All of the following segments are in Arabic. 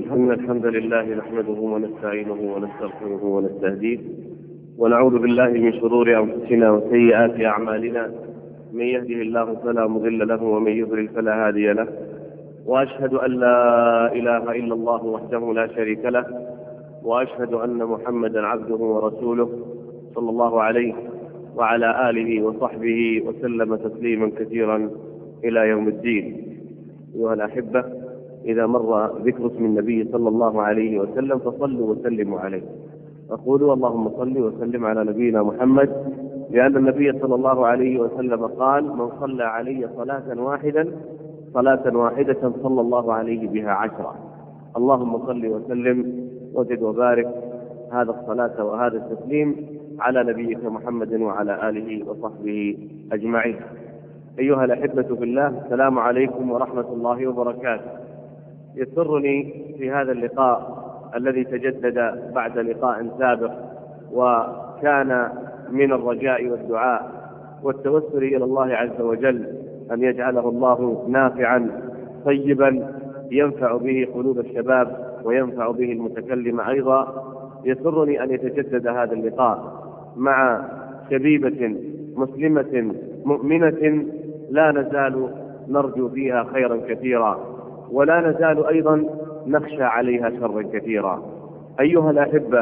إن الحمد لله نحمده ونستعينه ونستغفره ونستهديه ونعوذ بالله من شرور أنفسنا وسيئات أعمالنا. من يهده الله فلا مضل له ومن يضلل فلا هادي له، وأشهد أن لا إله إلا الله وحده لا شريك له، وأشهد أن محمدا عبده ورسوله صلى الله عليه وعلى آله وصحبه وسلم تسليما كثيرا إلى يوم الدين. أيها الأحبة، إذا مر ذكر اسم النبي صلى الله عليه وسلم فصلوا وسلموا عليه، أقولوا اللهم صل وسلم على نبينا محمد، لأن النبي صلى الله عليه وسلم قال: من صلى علي صلاة واحدة صلى الله عليه بها 10. اللهم صل وسلم وزد وبارك هذا الصلاة وهذا التسليم على نبيك محمد وعلى آله وصحبه أجمعين. أيها الأحبة في الله، السلام عليكم ورحمة الله وبركاته. يسرني في هذا اللقاء الذي تجدد بعد لقاء سابق، وكان من الرجاء والدعاء والتوسل إلى الله عز وجل أن يجعله الله نافعا طيبا ينفع به قلوب الشباب وينفع به المتكلم أيضا. يسرني أن يتجدد هذا اللقاء مع شبيبة مسلمة مؤمنة لا نزال نرجو فيها خيرا كثيرا، ولا نزال أيضا نخشى عليها شرا كثيرا. أيها الأحبة،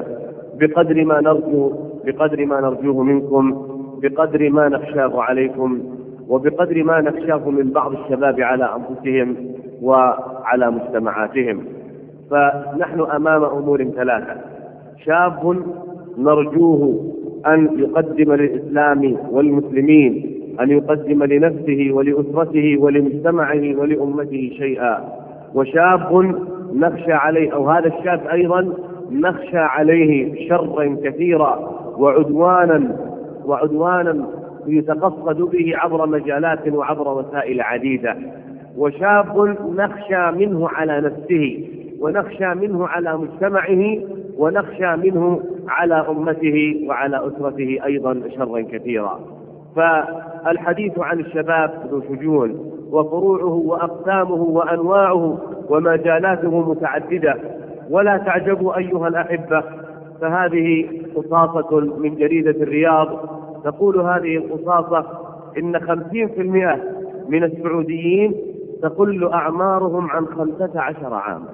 بقدر ما نرجوه منكم، بقدر ما نخشاه عليكم، وبقدر ما نخشاه من بعض الشباب على أنفسهم وعلى مجتمعاتهم، فنحن أمام أمور ثلاثة: شاب نرجوه أن يقدم للإسلام والمسلمين، أن يقدم لنفسه ولأسرته ولمجتمعه ولأمته شيئا، وشاب نخشى عليه، أو هذا الشاب أيضا نخشى عليه شرا كثيرا وعدوانا يتقصد به عبر مجالات وعبر وسائل عديدة، وشاب نخشى منه على نفسه، ونخشى منه على مجتمعه، ونخشى منه على أمته وعلى أسرته أيضا شرا كثيرا. فالحديث عن الشباب ذو شجون، وفروعه وأقسامه وأنواعه ومجالاته متعددة. ولا تعجبوا أيها الأحبة، فهذه قصاصة من جريدة الرياض تقول هذه القصاصة إن 50% من السعوديين تقل أعمارهم عن 15 عاما.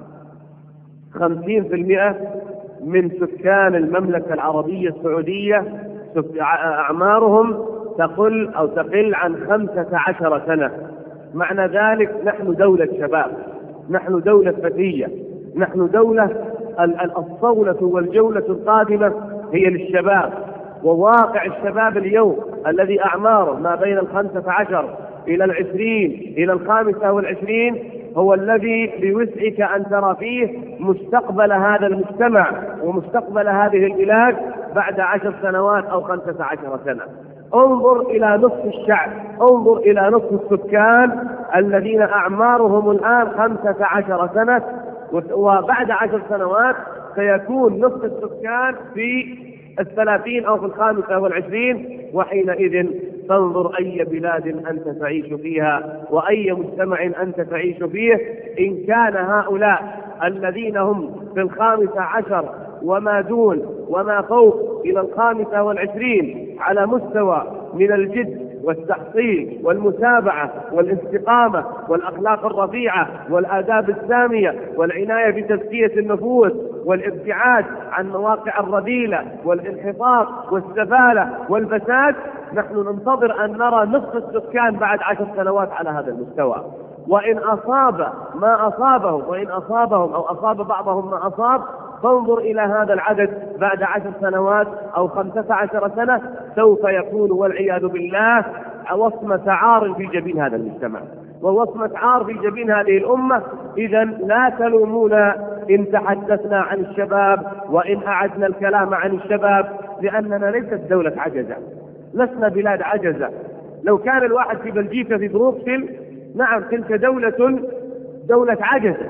50% من سكان المملكة العربية السعودية أعمارهم تقل عن 15 سنة. معنى ذلك نحن دولة شباب، نحن دولة فتية، نحن دولة الصولة والجولة القادمة هي للشباب. وواقع الشباب اليوم الذي أعماره ما بين 15 إلى 20 إلى 25 هو الذي بوسعك أن ترى فيه مستقبل هذا المجتمع ومستقبل هذه البلاد بعد 10 سنوات أو 15 سنة. انظر إلى نصف الشعب، انظر إلى نصف السكان الذين أعمارهم الآن 15 سنة، وبعد 10 سنوات سيكون نصف السكان في 30 أو في 25، وحينئذ تنظر أي بلاد أنت تعيش فيها وأي مجتمع أنت تعيش فيه. إن كان هؤلاء الذين هم في 15 وما دون وما فوق إلى 25 على مستوى من الجد والتحصيل والمتابعة والاستقامة والأخلاق الرفيعة والآداب السامية والعناية بتزكية النفوس والابتعاد عن مواقع الرذيلة والانحطاط والسفالة والفساد، نحن ننتظر أن نرى نصف السكان بعد 10 سنوات على هذا المستوى. وإن أصاب ما أصابهم، وإن أصابهم أو أصاب بعضهم ما أصاب، فانظر إلى هذا العدد بعد 10 سنوات أو 15 سنة، سوف يكون والعياذ بالله وصمة عار في جبين هذا المجتمع ووصمة عار في جبين هذه الأمة. إذن لا تلومونا إن تحدثنا عن الشباب وإن أعدنا الكلام عن الشباب، لأننا ليست دولة عجزة، لسنا بلاد عجزة. لو كان الواحد في بلجيكا في بروكسل، نعم تلك دولة عجزة،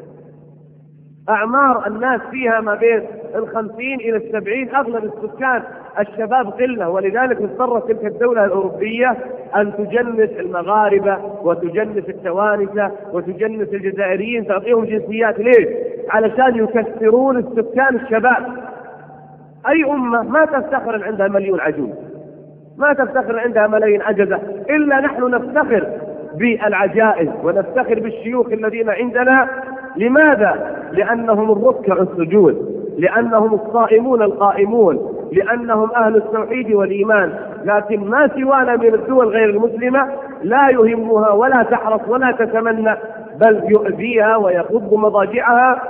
أعمار الناس فيها ما بين 50 إلى 70، أغلب السكان الشباب قلة، ولذلك اضطرت تلك الدولة الأوروبية أن تجنس المغاربة وتجنس التوانسة وتجنس الجزائريين، تعطيهم جنسيات. ليش؟ علشان يكثرون السكان الشباب. أي أمة ما تفتخر أن عندها مليون عجوز، ما تفتخر عندها ملايين عجزة، إلا نحن نفتخر بالعجائز ونفتخر بالشيوخ الذين عندنا. لماذا؟ لأنهم الركع السجود، لأنهم الصائمون القائمون، لأنهم أهل التوحيد والإيمان. لكن ما سوانا من الدول غير المسلمة لا يهمها ولا تحرص ولا تتمنى، بل يؤذيها ويخض مضاجعها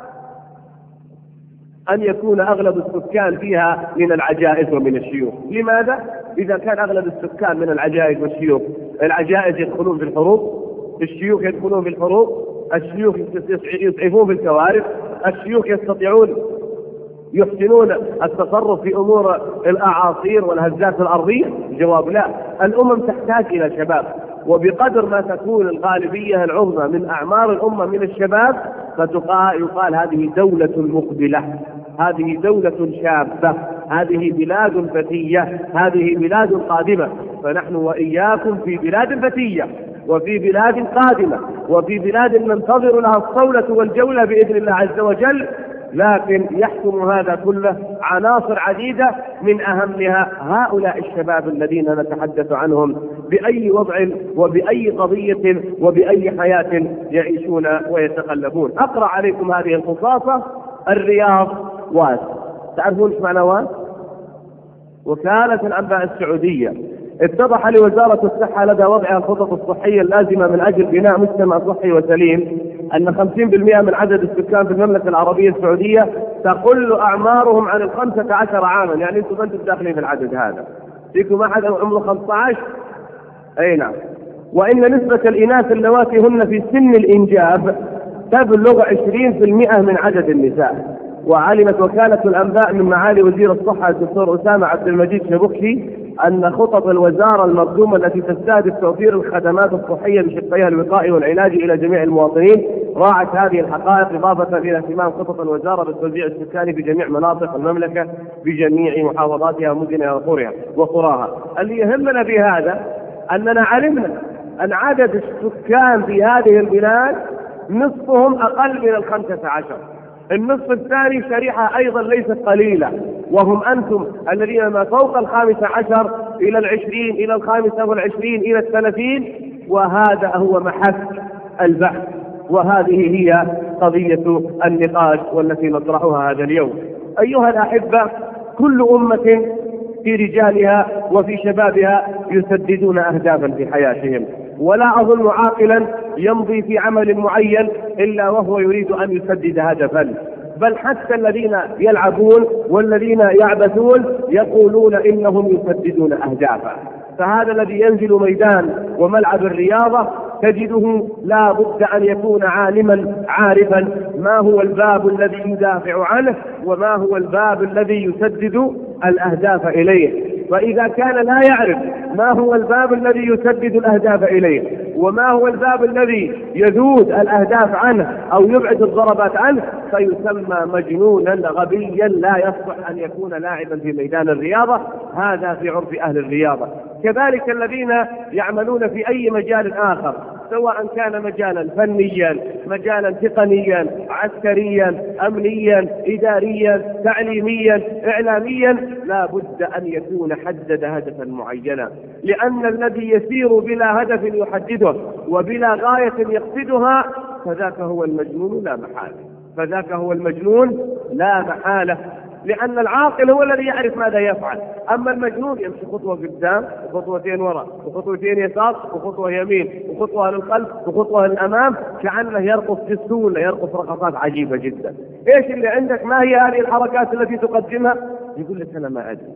أن يكون أغلب السكان فيها من العجائز ومن الشيوخ. لماذا؟ إذا كان أغلب السكان من العجائز والشيوخ، العجائز يدخلون في الحروب، الشيوخ يدخلون في الحروب، الشيوخ يسعفون في الكوارث، الشيوخ يستطيعون يحسنون التصرف في أمور الأعاصير والهزات الأرضية. الجواب لا. الأمم تحتاج إلى شباب، وبقدر ما تكون الغالبية العظمى من أعمار الأمة من الشباب يقال هذه دولة مقبلة، هذه دولة شابة، هذه بلاد فتية، هذه بلاد قادمة. فنحن وإياكم في بلاد فتية، وفي بلاد قادمة، وفي بلاد ننتظر لها الصولة والجولة بإذن الله عز وجل. لكن يحكم هذا كله عناصر عديدة، من أهمها هؤلاء الشباب الذين نتحدث عنهم بأي وضع وبأي قضية وبأي حياة يعيشون ويتقلبون. أقرأ عليكم هذه الخصاصة. الرياض واس، تعرفون ايش معنى واس؟ وكالة الأنباء السعودية. اتضح لوزارة الصحة لدى وضعها الخطط الصحية اللازمة من أجل بناء مجتمع صحي وسليم أن 50% من عدد السكان في المملكة العربية السعودية تقل أعمارهم عن 15 عاما. يعني أنتم داخلين في العدد هذا، فيكم أحد عمره 15؟ أي نعم. وإن نسبة الإناث اللواتي هن في سن الإنجاب تبلغ 20% من عدد النساء. وعلمت وكالة الأنباء من معالي وزير الصحة الدكتور أسامة عبد المجيد شبكي أن خطط الوزارة المقدومة التي تستهدف توفير الخدمات الصحية بشقيها الوقائي والعلاجي إلى جميع المواطنين راعت هذه الحقائق، إضافة إلى اهتمام خطط الوزارة بالتوزيع السكاني في جميع مناطق المملكة بجميع محافظاتها ومدنها وقراها. اللي يهمنا بهذا أننا علمنا أن عدد السكان في هذه البلاد نصفهم أقل من 15. النصف الثاني شريحة أيضا ليست قليلة، وهم أنتم الذين ما فوق 15 إلى 20 إلى 25 إلى 30. وهذا هو محك البحث، وهذه هي قضية النقاش والتي نطرحها هذا اليوم. أيها الأحبة، كل أمة في رجالها وفي شبابها يسددون أهدافا في حياتهم، ولا أظن عاقلا يمضي في عمل معين إلا وهو يريد أن يسدد هدفا، بل حتى الذين يلعبون والذين يعبثون يقولون إنهم يسددون أهدافا. فهذا الذي ينزل ميدان وملعب الرياضة تجده لا بد أن يكون عالما عارفا ما هو الباب الذي يدافع عنه وما هو الباب الذي يسدد الأهداف إليه. وإذا كان لا يعرف ما هو الباب الذي يسدد الأهداف إليه وما هو الباب الذي يذود الأهداف عنه أو يبعد الضربات عنه فيسمى مجنونا غبيا لا يصلح أن يكون لاعبا في ميدان الرياضة. هذا في عرف أهل الرياضة. كذلك الذين يعملون في أي مجال آخر، سواء كان مجالا فنيا، مجالا تقنيا، عسكريا، أمنيا، إداريا، تعليميا، إعلاميا، لا بد أن يكون حدد هدفا معينا، لأن الذي يسير بلا هدف يحدده وبلا غاية يقصدها فذاك هو المجنون لا محالة، فذاك هو المجنون لا محالة. لأن العاقل هو الذي يعرف ماذا يفعل، أما المجنون يمشي خطوة قدام وخطوتين وراء وخطوتين يسار وخطوة يمين وخطوة للخلف وخطوة للأمام، كأنه يرقص في السوق، يرقص رقصات عجيبة جدا. إيش اللي عندك؟ ما هي هذه الحركات التي تقدمها؟ يقول لك أنا ما أدري.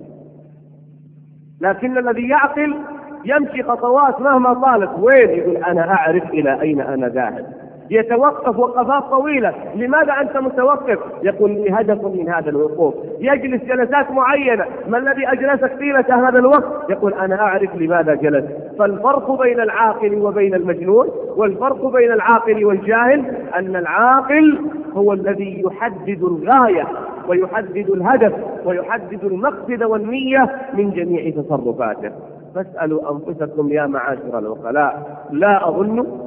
لكن الذي يعقل يمشي خطوات مهما طالت، وين؟ يقول أنا أعرف إلى أين أنا ذاهب. يتوقف وقفات طويلة. لماذا أنت متوقف؟ يقول لي هدف من هذا الوقوف. يجلس جلسات معينة. ما الذي أجلسك طيلة هذا الوقت؟ يقول أنا أعرف لماذا جلس. فالفرق بين العاقل وبين المجنون، والفرق بين العاقل والجاهل، أن العاقل هو الذي يحدد الغاية ويحدد الهدف ويحدد المقصد والنية من جميع تصرفاته. فاسألوا أنفسكم يا معاشر العقلاء. لا أظن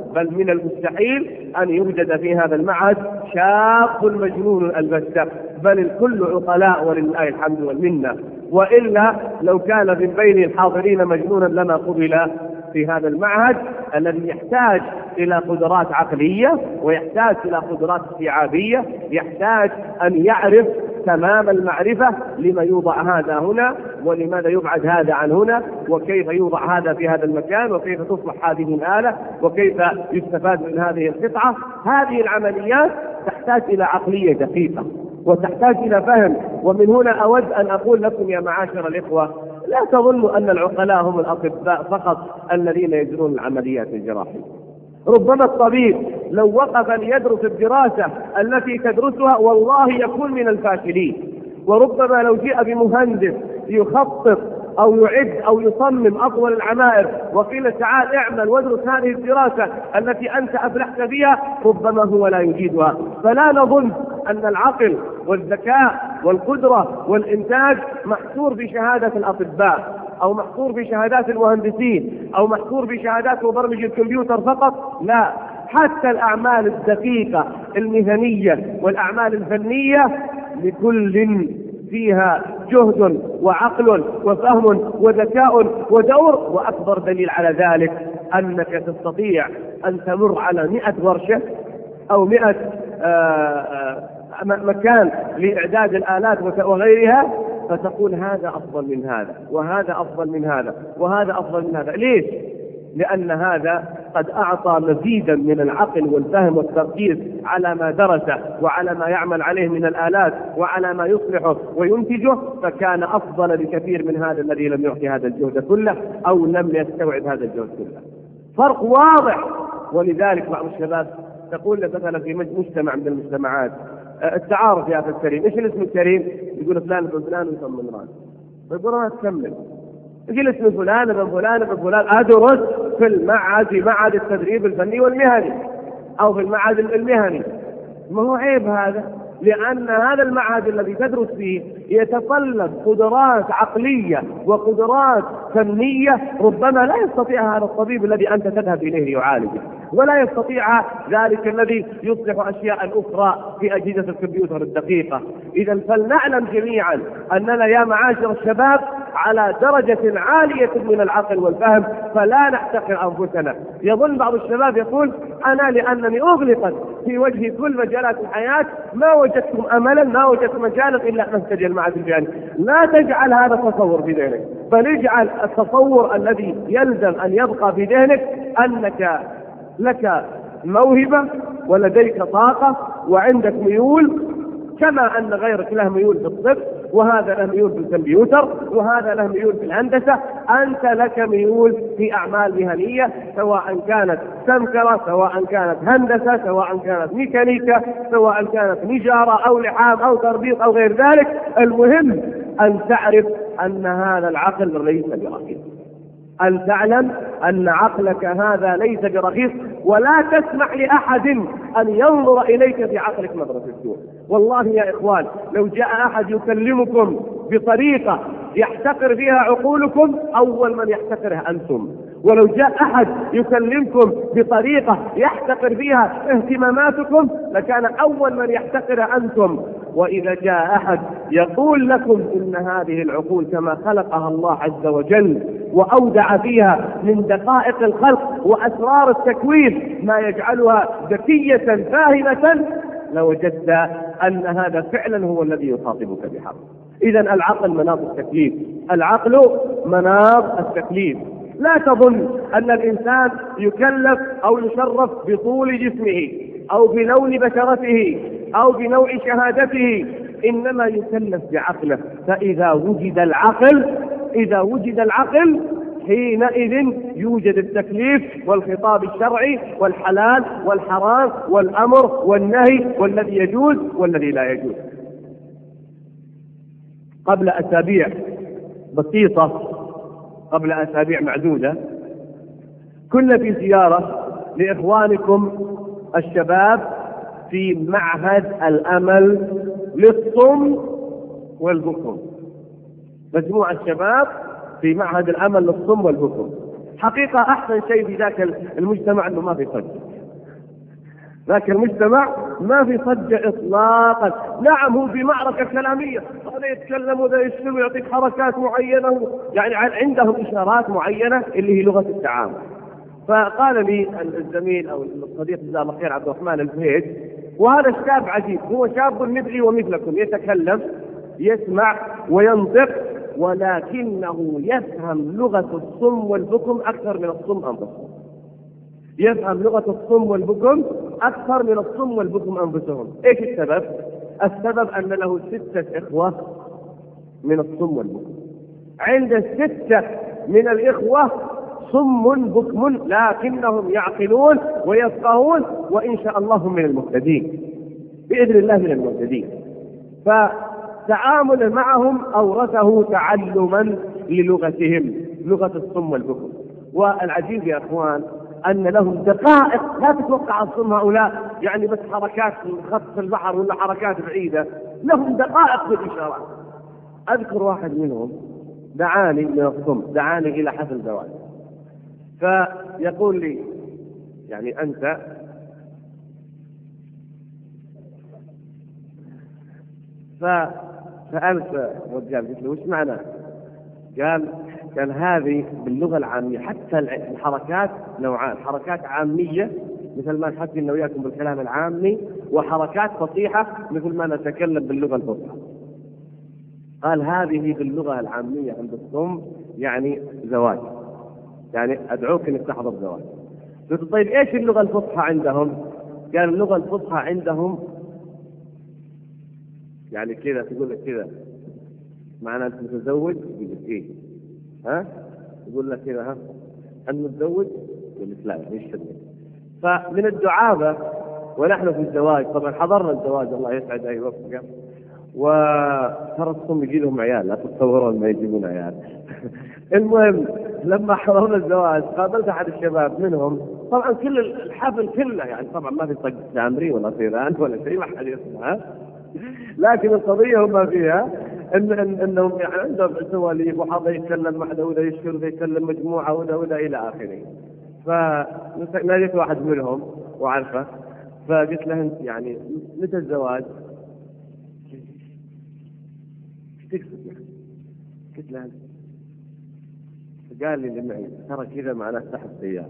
بل من المستحيل أن يوجد في هذا المعهد شاب مجنون البتة، بل الكل عقلاء ولله الحمد والمنة. وإلا لو كان من بين الحاضرين مجنونا لما قبل في هذا المعهد الذي يحتاج إلى قدرات عقلية ويحتاج إلى قدرات استيعابية، يحتاج أن يعرف تمام المعرفة لما يوضع هذا هنا ولماذا يبعد هذا عن هنا وكيف يوضع هذا في هذا المكان وكيف تصلح هذه الآلة وكيف يستفاد من هذه القطعة. هذه العمليات تحتاج إلى عقلية دقيقة وتحتاج إلى فهم. ومن هنا أود أن أقول لكم يا معاشر الإخوة، لا تظنوا أن العقلاء هم الأطباء فقط الذين يجرون العمليات الجراحية. ربما الطبيب لو وقف ليدرس الدراسة التي تدرسها والله يكون من الفاشلين. وربما لو جاء بمهندس يخطط أو يعد أو يصمم أطول العمائر وقيل تعال اعمل وادرس هذه الدراسة التي أنت أفلحت فيها، ربما هو لا يجيدها. فلا نظن أن العقل والذكاء والقدرة والإنتاج محصور بشهادة الأطباء أو محصور بشهادات المهندسين أو محصور بشهادات مبرمج الكمبيوتر فقط. لا، حتى الأعمال الدقيقة المهنية والأعمال الفنية لكل فيها جهد وعقل وفهم وذكاء ودور. وأكبر دليل على ذلك أنك تستطيع أن تمر على 100 ورشة أو 100 مكان لإعداد الآلات وغيرها فتقول هذا أفضل من هذا وهذا أفضل من هذا وهذا أفضل من هذا. ليش؟ لأن هذا قد أعطى مزيدا من العقل والفهم والتركيز على ما درسه وعلى ما يعمل عليه من الآلات وعلى ما يصلحه وينتجه، فكان أفضل بكثير من هذا الذي لم يعطي هذا الجهد كله أو لم يستوعب هذا الجهد كله. فرق واضح. ولذلك بعض الشباب تقول لك مثلا في مجتمع من المجتمعات التعارف يا أخي الكريم، إيش الاسم الكريم؟ يقول فلان بن فلان ويسمى مراد. يقول ما تكمل، يقول اسم فلان بن فلان بن فلان أدرس في المعهد، في معهد التدريب الفني والمهني أو في المعهد المهني. ما هو عيب هذا؟ لأن هذا المعهد الذي تدرس فيه يتطلب قدرات عقلية وقدرات فنية ربما لا يستطيعها هذا الطبيب الذي أنت تذهب إليه ليعالجه، ولا يستطيع ذلك الذي يصلح أشياء أخرى في أجهزة الكمبيوتر الدقيقة. إذا فلنعلم جميعا أننا يا معاشر الشباب على درجة عالية من العقل والفهم، فلا نحتقر أنفسنا. يظن بعض الشباب يقول أنا لأنني أغلقت في وجه كل مجالات الحياة ما وجدتم أملا، ما وجدتم مجالا إلا أن أهتدي المعهد الفلاني. لا تجعل هذا التصور في ذهنك، بل اجعل التصور الذي يلزم أن يبقى في ذهنك أنك لك موهبة ولديك طاقة وعندك ميول، كما أن غيرك له ميول في الطب وهذا له ميول في الكمبيوتر وهذا له ميول في الهندسة. أنت لك ميول في أعمال مهنية سواء كانت سمكرة سواء كانت هندسة سواء كانت ميكانيكا سواء كانت نجارة أو لحام أو تربيط أو غير ذلك. المهم أن تعرف أن هذا العقل ليس برخيص، أن تعلم أن عقلك هذا ليس برخيص، ولا تسمح لأحد أن ينظر إليك في عقلك نظرة السوء. والله يا إخوان لو جاء أحد يكلمكم بطريقة يحتقر فيها عقولكم أول من يحتقرها أنتم، ولو جاء أحد يكلمكم بطريقة يحتقر فيها اهتماماتكم لكان أول من يحتقرها أنتم. وإذا جاء أحد يقول لكم إن هذه العقول كما خلقها الله عز وجل وأودع فيها من دقائق الخلق وأسرار التكوين ما يجعلها ذكية فاهمة، لوجدت أن هذا فعلا هو الذي يخاطبك بحق. إذن العقل مناط التكليف، العقل مناط التكليف. لا تظن أن الإنسان يكلف أو يشرف بطول جسمه أو بلون بشرته أو بنوع شهادته، إنما يكلف بعقله. فإذا وجد العقل حينئذ يوجد التكليف والخطاب الشرعي والحلال والحرام والأمر والنهي والذي يجوز والذي لا يجوز. قبل أسابيع بسيطة، قبل أسابيع معدودة، كنا في زيارة لإخوانكم الشباب في معهد الأمل للصم والبكم. مجموعة الشباب في معهد الأمل للصم والبكم. حقيقة أحسن شيء في ذاك المجتمع أنه ما في صجة. ذاك المجتمع ما في صجة إطلاقا. نعم هو في معركة كلامية، هذا يتكلم وذا يشتم ويعطيك حركات معينة، يعني عندهم إشارات معينة اللي هي لغة التعامل. فقال لي الزميل أو الصديق جزاه الله خير عبد الرحمن الفهيد، وهذا الشاب عجيب، هو شاب مثلي ومثلكم، يتكلم يسمع وينطق، ولكنه يفهم لغة الصم والبكم أكثر من الصم أنفسهم. يفهم لغة الصم والبكم أكثر من الصم والبكم أنفسهم. إيش السبب؟ السبب أن له 6 إخوة من الصم والبكم. عند 6 من الإخوة صم بكم لكنهم يعقلون ويفقهون، وإن شاء الله هم من المهتدين بإذن الله، من المهتدين. فتعامل معهم أورثه تعلما للغتهم، لغة الصم والبكم. والعجيب يا أخوان أن لهم دقائق لا تتوقع الصم هؤلاء، يعني بس حركات خط البحر ولا حركات بعيدة، لهم دقائق في الإشارات. أذكر واحد منهم دعاني من الصم، دعاني إلى حفل زواج، فيقول لي يعني أنت فسألت الرجال قلت له وش معنى؟ قال هذه باللغة العامية، حتى الحركات نوعان، حركات عامية مثل ما نحكي لنا وياكم بالكلام العامي، وحركات فصيحة مثل ما نتكلم باللغة الفصحى. قال هذه باللغة العامية عند الصم يعني زواج، يعني أدعوك أنك تحضر زواج. قلت طيب إيش اللغة الفصحى عندهم؟ قال اللغة الفصحى عندهم يعني كذا، تقول لك كذا معنى أنت متزوج، يقول لك إيه؟ ها؟ يقول لك كذا ها؟ أنت متزوج؟ يقول لك لا، إيش تبغى؟ فمن الدعابة ونحن في الزواج، طبعا حضرنا الزواج الله يسعد أي وفقه، وترى الصم يجي لهم عيال، لا تتصورون ما يجيبون عيال. المهم لما حضرنا الزواج قابلت أحد الشباب منهم، طبعا كل الحفل كله يعني طبعا ما في طق سامري ولا طيران ولا شيء، ما حد يسمع، لكن القضية هم فيها انهم يعني عندهم سواليف، وهذا يتكلم مع ذا وذا يشكر وذا يتكلم مجموعة وذا الى اخره. فناديت واحد منهم وعرفه، فقلت له يعني متى الزواج؟ ايش تقصد يعني؟ قلت له قال لي اللي معي ترى كذا معناه سحب سيارة.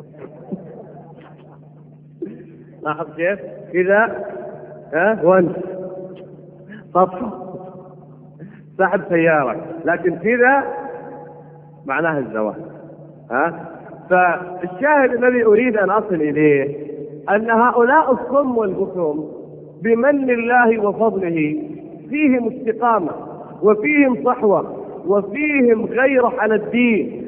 لاحظ كيف كذا وانت طفى سحب سيارة، لكن كذا معناه الزواج. فالشاهد الذي أريد أن أصل إليه أن هؤلاء الصم والبكم بمن الله وفضله فيهم استقامة وفيهم صحوة وفيهم غيرة على الدين،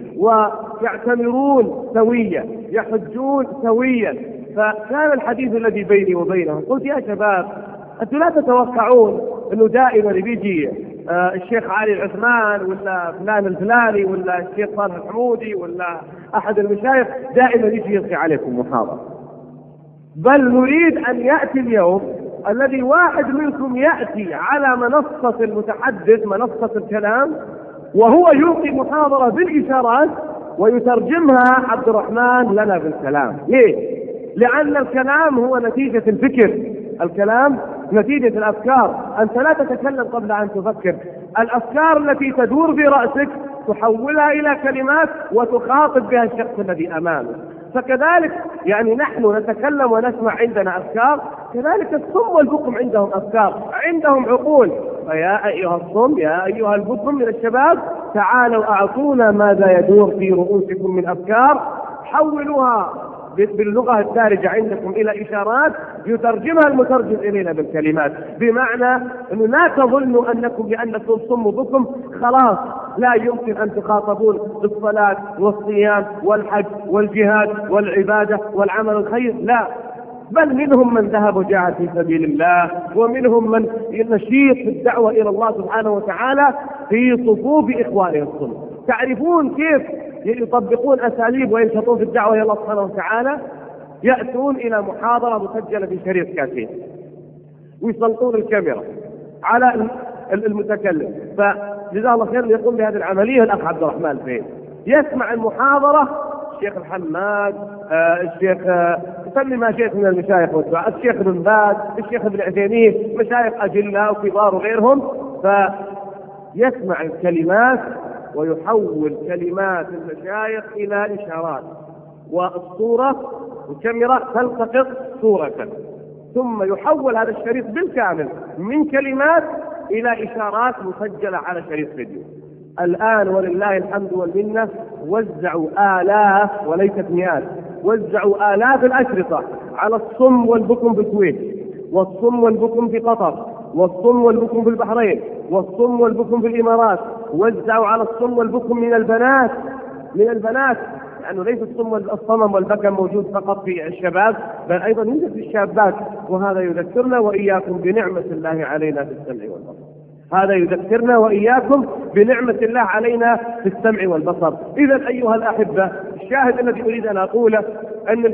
ويعتمرون سويا، يحجون سويا. فكان الحديث الذي بيني وبينهم قلت يا شباب أنتم لا تتوقعون أنه دائما بيجي الشيخ علي العثمان ولا فلان الفلاني ولا الشيخ صالح الحمودي ولا أحد المشايخ دائما يجي يلقي عليكم محاضرة، بل نريد أن يأتي اليوم الذي واحد منكم يأتي على منصة المتحدث، منصة الكلام، وهو يلقي محاضرة بالإشارات ويترجمها عبد الرحمن لنا بالكلام. ليه؟ لأن الكلام هو نتيجة الفكر، الكلام نتيجة الأفكار. أنت لا تتكلم قبل أن تفكر، الأفكار التي تدور في رأسك تحولها إلى كلمات وتخاطب بها الشخص الذي أمامك. فكذلك يعني نحن نتكلم ونسمع، عندنا أفكار، كذلك الصم والبكم عندهم أفكار، عندهم عقول. فيا أيها الصم يا أيها البكم من الشباب تعالوا أعطونا ماذا يدور في رؤوسكم من أفكار، حولوها باللغة الدارجة عندكم إلى إشارات يترجمها المترجم إلينا بالكلمات، بمعنى أنه لا تظنوا أنكم لأنكم صم بكم خلاص لا يمكن أن تخاطبون بالصلاة والصيام والحج والجهاد والعبادة والعمل الخير، لا، بل منهم من ذهب وجاهد في سبيل الله، ومنهم من نشيط في الدعوة إلى الله سبحانه وتعالى في صفوف إخوانه الصم. تعرفون كيف يطبقون أساليب وينشطون في الدعوة إلى الله سبحانه وتعالى؟ يأتون إلى محاضرة مسجلة في شريط كاسيت ويسلطون الكاميرا على المتكلم. فجزاه الله خير يقوم بهذه العملية الأخ عبد الرحمن الفهيد، يسمع المحاضرة الشيخ الحماد، الشيخ سمي ما شئت من المشايخ والدعاء، الشيخ ابن باز، الشيخ ابن عثيمين، مشايخ أجلاء وكبار وغيرهم، فيسمع الكلمات ويحول كلمات المشايخ إلى إشارات، والصورة والكاميرا تلتقط صورة، ثم يحول هذا الشريط بالكامل من كلمات إلى إشارات مسجلة على شريط فيديو. الآن ولله الحمد والمنة وزعوا آلاف وليست مئات، وزعوا آلاف الأشرطة على الصم والبكم في الكويت، والصم والبكم في قطر، والصم والبكم في البحرين، والصم والبكم في الإمارات. وزعوا على الصم والبكم من البنات، لأنه ليس الصمم والبكم موجود فقط في الشباب، بل أيضا يوجد في الشابات. وهذا يذكرنا وإياكم بنعمة الله علينا في السمع والبصر. هذا يذكرنا وإياكم بنعمة الله علينا في السمع والبصر. إذا أيها الأحبة، الشاهد الذي أريد أن أقوله أن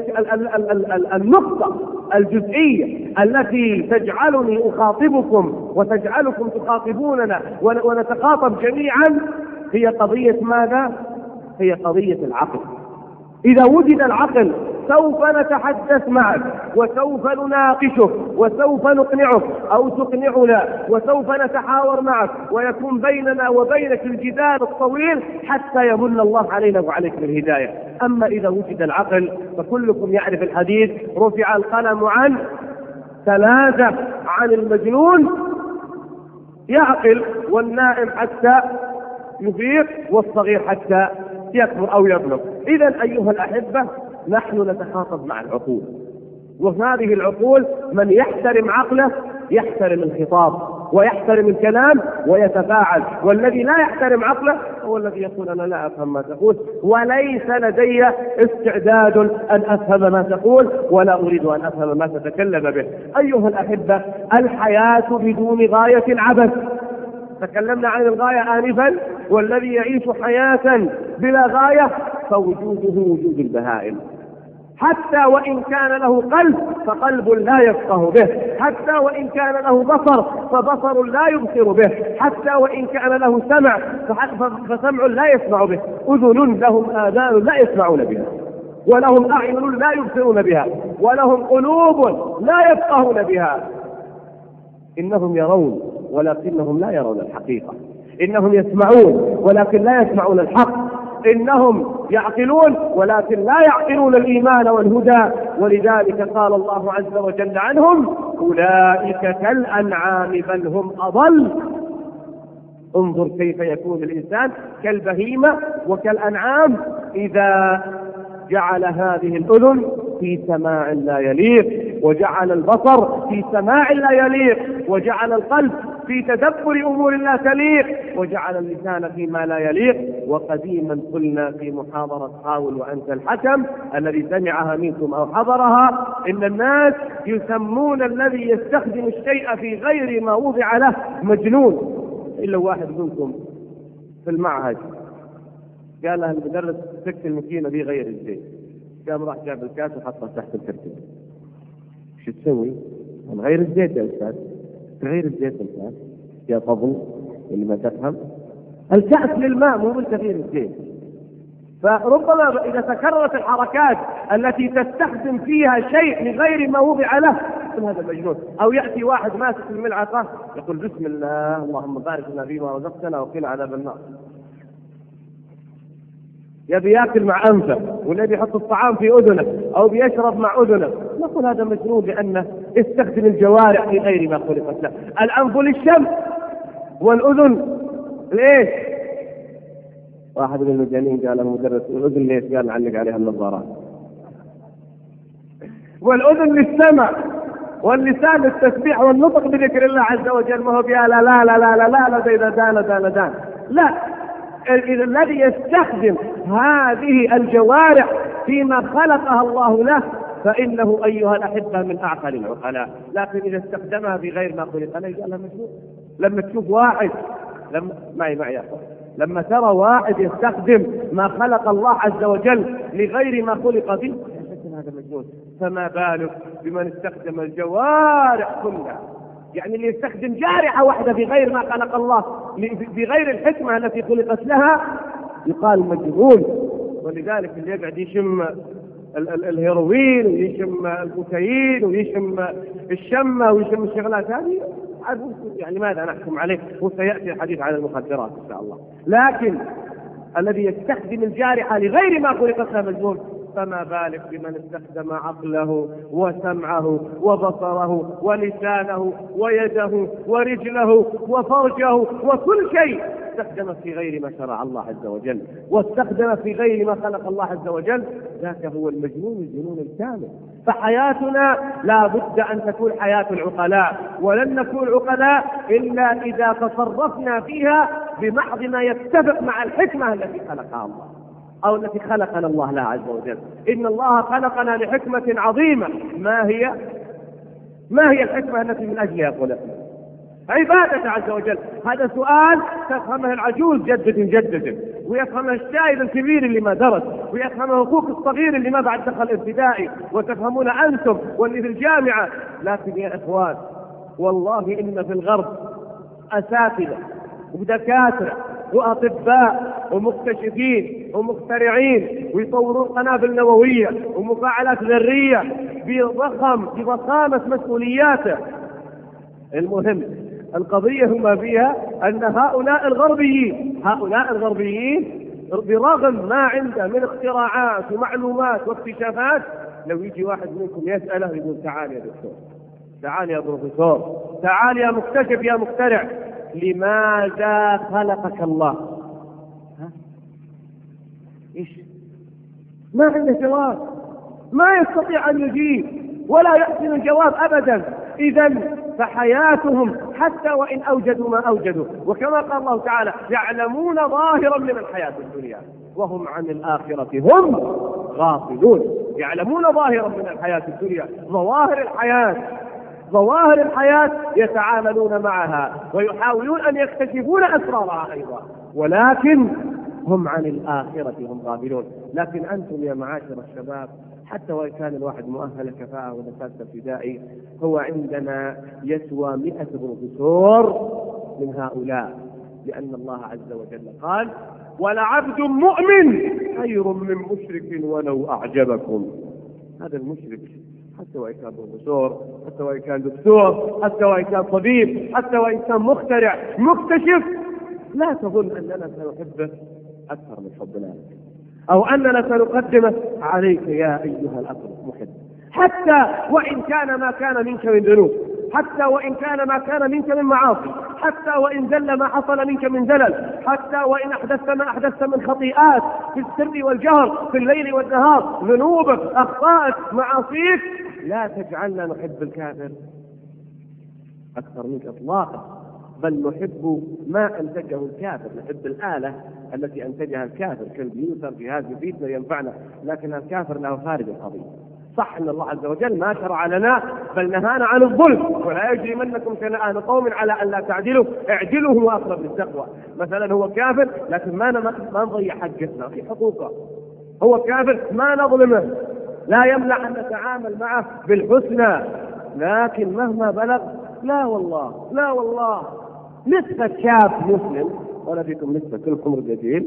النقطة الجزئية التي تجعلني أخاطبكم وتجعلكم تخاطبوننا ونتخاطب جميعا هي قضية ماذا؟ هي قضية العقل. إذا وجد العقل سوف نتحدث معك، وسوف نناقشك، وسوف نقنعك أو تقنعنا، وسوف نتحاور معك، ويكون بيننا وبينك الجدال الطويل حتى يمن الله علينا وعليك بالهداية. أما إذا وجد العقل فكلكم يعرف الحديث: رفع القلم عن ثلاثة، عن المجنون يعقل، والنائم حتى يفيق، والصغير حتى يكبر أو يبلغ. إذا أيها الأحبة، نحن نتخاطب مع العقول، وهذه العقول من يحترم عقله يحترم الخطاب ويحترم الكلام ويتفاعل، والذي لا يحترم عقله هو الذي يقول أنا لا أفهم ما تقول، وليس لدي استعداد أن أفهم ما تقول، ولا أريد أن أفهم ما تتكلم به. أيها الأحبة، الحياة بدون غاية عبث. تكلمنا عن الغاية آنفا، والذي يعيش حياة بلا غاية فوجوده وجود البهائم. حتى وإن كان له قلب فقلب لا يفقه به، حتى وإن كان له بصر فبصر لا يبصر به، حتى وإن كان له سمع فسمع لا يسمع به، أذن لهم آذان لا يسمعون بها، ولهم أعين لا يبصرون بها، ولهم قلوب لا يفقهون بها. إنهم يرون ولكنهم لا يرون الحقيقة، إنهم يسمعون ولكن لا يسمعون الحق، إنهم يعقلون ولكن لا يعقلون الإيمان والهدى. ولذلك قال الله عز وجل عنهم: أولئك كالأنعام بل هم أضل. انظر كيف يكون الإنسان كالبهيمة وكالأنعام إذا جعل هذه الأذن في سماع لا يليق، وجعل البصر في سماع لا يليق، وجعل القلب في تدبر أمور لا تليق، وجعل اللسان فيما لا يليق. وقديما قلنا في محاضرة حاول وأنت الحكم الذي سمعها منكم أو حضرها: إن الناس يسمون الذي يستخدم الشيء في غير ما وضع له مجنون. إلا واحد منكم في المعهد قال له المدرس: فك الماكينة دي غير الزيت. قام راح جاب الكاس وحطه تحت الكرسي. شو تسوي؟ نغير الزيت يا أستاذ. تغير الزيت الكاس يا فضل اللي ما تفهم، الكأس للماء مو من تغيير الزيت. فربما إذا تكررت الحركات التي تستخدم فيها شيء لغير ما وضع له هذا مجنون. أو يأتي واحد ماسك الملعقة يقول: بسم الله اللهم بارك لنا فيما رزقتنا وقنا عذاب النار. يبي ياكل مع أنفه، ولا بيحط الطعام في أذنه، أو بيشرب مع أذنه، نقول هذا مجنون لأنه يستخدم الجوارح في غير ما خلقت له. الأنف للشم، والأذن ليش؟ واحد من المجانين قال المدرس: والأذن ليش؟ قال: نعلق عليها النظارات. والأذن للسمع، واللسان للتسبيح والنطق بذكر الله عز وجل. ما هو بيها لا لا لا لا لا لا لا زي دان. لا، الذي يستخدم هذه الجوارح فيما خلقها الله له فإنه أيها الأحبة من أعقل العقلاء. لكن إذا استخدمها بغير ما خلق له قال مجنون. لما تشوف واحد لما ترى واحد يستخدم ما خلق الله عز وجل لغير ما خلق به هذا مجنون. فما بالك بمن استخدم الجوارح كلها؟ يعني اللي يستخدم جارحة واحدة بغير ما خلق الله، بغير الحكمة التي خلقت لها، يقال مجنون. ولذلك اللي يقعد يشم الهيروين ويشم الكوكايين ويشم الشمة ويشم الشغلات هذه يعني ماذا نحكم عليه؟ وسيأتي الحديث عن المخدرات إن شاء الله. لكن الذي يستخدم الجارحة لغير ما خلقت له مجنون، فما بالك بمن استخدم عقله وسمعه وبصره ولسانه ويده ورجله وفرجه وكل شيء استخدم في غير ما شرع الله عز وجل، واستخدم في غير ما خلق الله عز وجل، ذاك هو المجنون الجنون الكامل. فحياتنا لا بد أن تكون حياة العقلاء، ولن نكون عقلاء إلا إذا تصرفنا فيها بمحض ما يتفق مع الحكمة التي خلقها الله أو التي خلقنا الله لا عز وجل. إن الله خلقنا لحكمة عظيمة. ما هي الحكمة التي من أجلها خلقنا؟ عبادة عز وجل. هذا سؤال تفهمه العجوز جدد، ويفهمه الشايب الكبير اللي ما درس، ويفهمه أخوك الصغير اللي ما بعد دخل ابتدائي، وتفهمون أنتم واللي في الجامعة. لكن يا إخوان والله إن في الغرب أساتذة ودكاترة وأطباء ومكتشفين ومخترعين ويطورون قنابل نووية ومفاعلات ذرية بضخامة مسؤولياته. المهم القضية ما فيها أن هؤلاء الغربيين برغم ما عنده من اختراعات ومعلومات واكتشافات، لو يجي واحد منكم يسأله يقول تعال يا دكتور، تعال يا بروفيسور، تعال يا مكتشف يا مخترع، لماذا خلقك الله؟ إيش؟ ما عنده جواب، ما يستطيع أن يجيب ولا يحسن الجواب أبدا. إذن فحياتهم حتى وإن أوجدوا ما أوجدوا، وكما قال الله تعالى يعلمون ظاهرا من الحياة الدنيا وهم عن الآخرة هم غافلون. يعلمون ظاهرا من الحياة الدنيا، ظواهر الحياة يتعاملون معها ويحاولون أن يكتشفون أسرارها أيضا، ولكن هم عن الآخرة هم غافلون. لكن أنتم يا معاشر الشباب، حتى وإن كان الواحد مؤهل كفاءة ونفاذ ابتدائي، هو عندنا يسوى 100 بروفيسور من هؤلاء، لأن الله عز وجل قال ولعبد مؤمن خير من مشرك ولو أعجبكم. هذا المشرك حتى وإن كان بروفيسور، حتى وإن كان دكتور، حتى وإن كان طبيب، حتى وإن كان مخترع مكتشف، لا تظن أننا سنحبه أكثر من حبنا لك، أو أننا سنقدمه عليك يا أيها الأخ المحب، حتى وإن كان ما كان منك من ذنوب، حتى وإن كان ما كان منك من معاصي، حتى وإن زل ما حصل منك من زلل، حتى وإن أحدثت ما أحدثت من خطيئات في السر والجهر، في الليل والنهار، ذنوبك، أخطائك، معاصيك، لا تجعلنا نحب الكافر أكثر منك إطلاقا، بل نحب ما أنتجه الكافر، نحب الآلة التي أنتجها الكافر، كالكمبيوتر، جهاز يفيدنا ينفعنا، لكن الكافر له خارج القضية. صح أن الله عز وجل ما شرع لنا بل نهانا عن الظلم، ولا يجرمنكم شنآن قوم على أن لا تعدلوا اعدلوا هو أقرب للتقوى. مثلا هو كافر لكن ما نضيع حقنا في حقوقه، هو كافر ما نظلمه، لا يمنع أن نتعامل معه بالحسنى، لكن مهما بلغ لا والله نسبة شاب مسلم، ولا فيكم نسبة كلكم رجالين،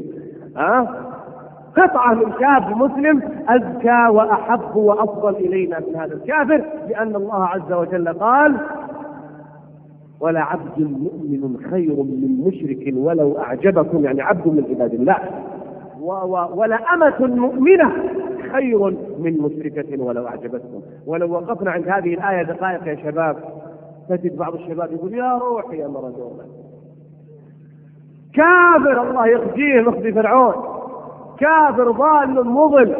قطعة من شاب مسلم أزكى وأحب وأفضل إلينا من هذا الكافر، لأن الله عز وجل قال ولا عبد مؤمن خير من مشرك ولو أعجبكم، يعني عبد من عباد الله، ولا أمة مؤمنة خير من مشركة ولو أعجبتكم. ولو وقفنا عند هذه الآية دقائق يا شباب، تجد بعض الشباب يقول يا روحي يا مارادونا، كافر الله يخزيه مخزي فرعون، كافر ضال مضل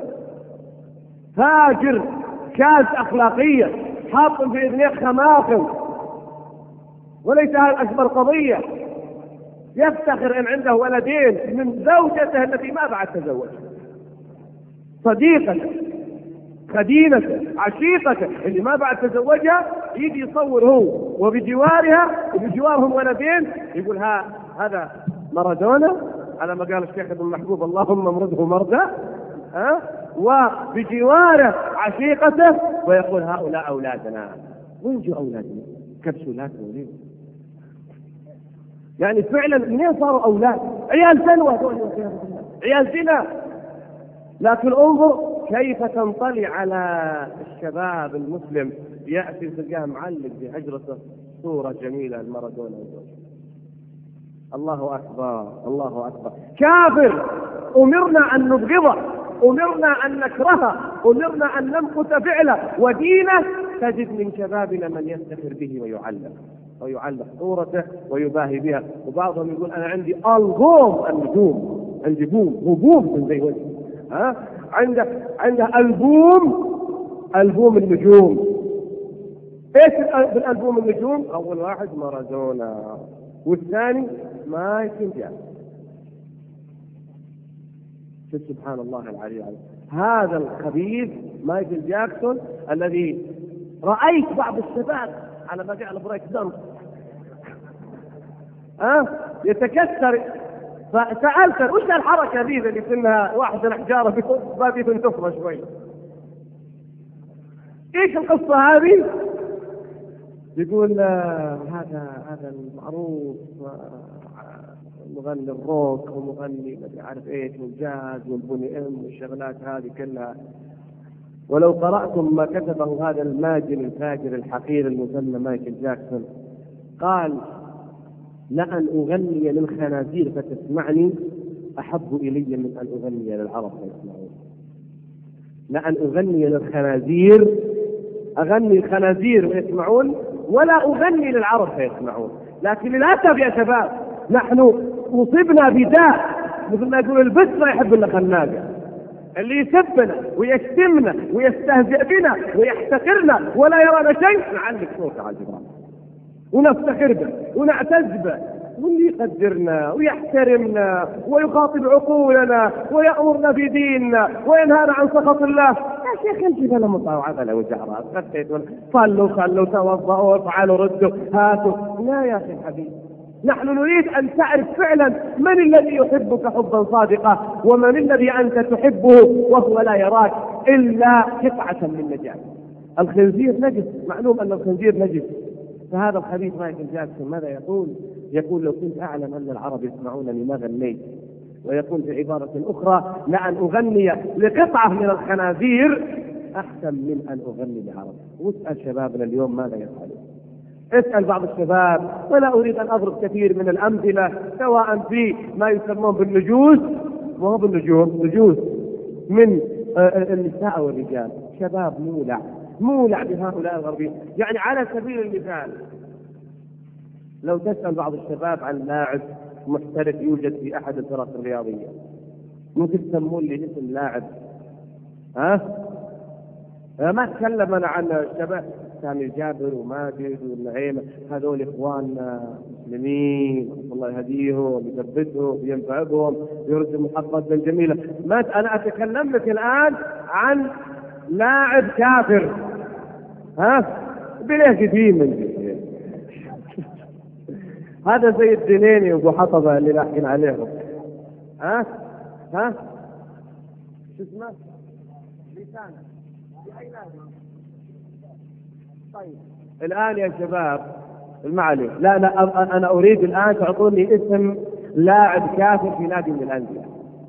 فاجر كاز أخلاقية حاط في إذنيه خماخم، وليس هذا أكبر قضية. يفتخر إن عنده ولدين من زوجته التي ما بعد تزوج، صديقته خدينته عشيقته اللي ما بعد تزوجها، يجي يصور هو وبجوارها وبجوارهم ولدين، يقول هذا مارادونا على ما قال الشيخ ابن محبوب اللهم امرضه مرضى، وبجواره عشيقته، ويقول هؤلاء أولادنا. وين جو أولادنا؟ كبسولات وليه؟ يعني فعلا منين صاروا أولاد؟ عيال سلوى، عيال زنا، لكن انظر كيف تنطلي على الشباب المسلم، يأتي تلقاه معلق في حجرته صورة جميلة لمارادونا. الله أكبر الله أكبر. كافر أمرنا أن نبغضه، أمرنا أن نكرهه، أمرنا أن نمقت فعله ودينه. تجد من شبابنا من يفتخر به ويعلق صورته ويباهي بها. وبعضهم يقول أنا عندي ألبوم النجوم، عندي هبوم زي وجهي، عنده ألبوم النجوم. ايش بالألبوم النجوم؟ أول واحد مارادونا، والثاني مايكل جاكسون. سبحان الله العلي العظيم. هذا الخبيث مايكل جاكسون الذي رأيت بعض الشباب على ما جاء البريك دانس يتكسر. فسألت وش الحركة ذي اللي سنها واحد الحجارة بادي تنتفض شوي، ايش القصة هذه؟ يقول هذا المعروف مغني الروك ومغني ما عارف ايش والجاز والبني والشغلات هذه كلها. ولو قرأتم ما كتبه هذا الماجن الفاجر الحقير المسمى مايكل جاكسون، قال لأن أغني للخنازير فتسمعني أحب إلي من أن أغني للعرب فيسمعون. لأن أغني للخنازير، أغني الخنازير ويسمعون، ولا أغني للعرب فيسمعون. لكن للأسف يا شباب نحن أصبنا بداء، مثل ما يقول البسرة يحب لنا خناقة، اللي يسبنا ويشتمنا ويستهزئ بنا ويحتقرنا ولا يرانا شيء نعلق صوته على الجدران ونفتخر به ونعتز به، واللي يقدرنا ويحترمنا ويخاطب عقولنا ويأمرنا بديننا وينهانا عن سخط الله. يا شيخ انت بلا مطاوعة بلا وجعرات، صلوا توضأوا وافعلوا ردوا هاتوا. لا يا اخي الحبيب، نحن نريد أن تعرف فعلا من الذي يحبك حبا صادقا، ومن الذي أنت تحبه وهو لا يراك إلا قطعة من نجاة. الخنزير نجس، معلوم أن الخنزير نجس. فهذا الخبيث مايكل جاكسون ماذا يقول؟ يقول لو كنت أعلم أن العرب يسمعونني ما غنيت. ويقول في عبارة أخرى لأن أغني لقطعة من الخنازير أحسن من أن أغني لعرب. واسأل شبابنا اليوم ماذا يفعلون. اسأل بعض الشباب، ولا أريد أن أضرب كثير من الأمثلة، سواء في ما يسمون بالنجوس وهو بالنجوم، نجوس من النساء والرجال. شباب مولع بهؤلاء الغربيين. يعني على سبيل المثال لو تسأل بعض الشباب عن لاعب محترف يوجد في أحد الفرق الرياضية، ممكن تسمون لي اسم لاعب؟ ما تكلم أنا عن الشباب سامي الجابر وماجد والنعيمة، هذول إخواننا مسلمين الله يهديهم يثبتهم ينفع بهم يرسل محطات جميلة. ما أنا أتكلم لك الآن عن لاعب كافر بليه قديم من هذا زي الدنيني وابو حطبة اللي لاحقين عليهم. شو اسمه؟ لسانه في أي نادي؟ طيب الآن يا شباب المعلم، لا أنا أريد الآن تعطوني اسم لاعب كافر في نادي من الأندية.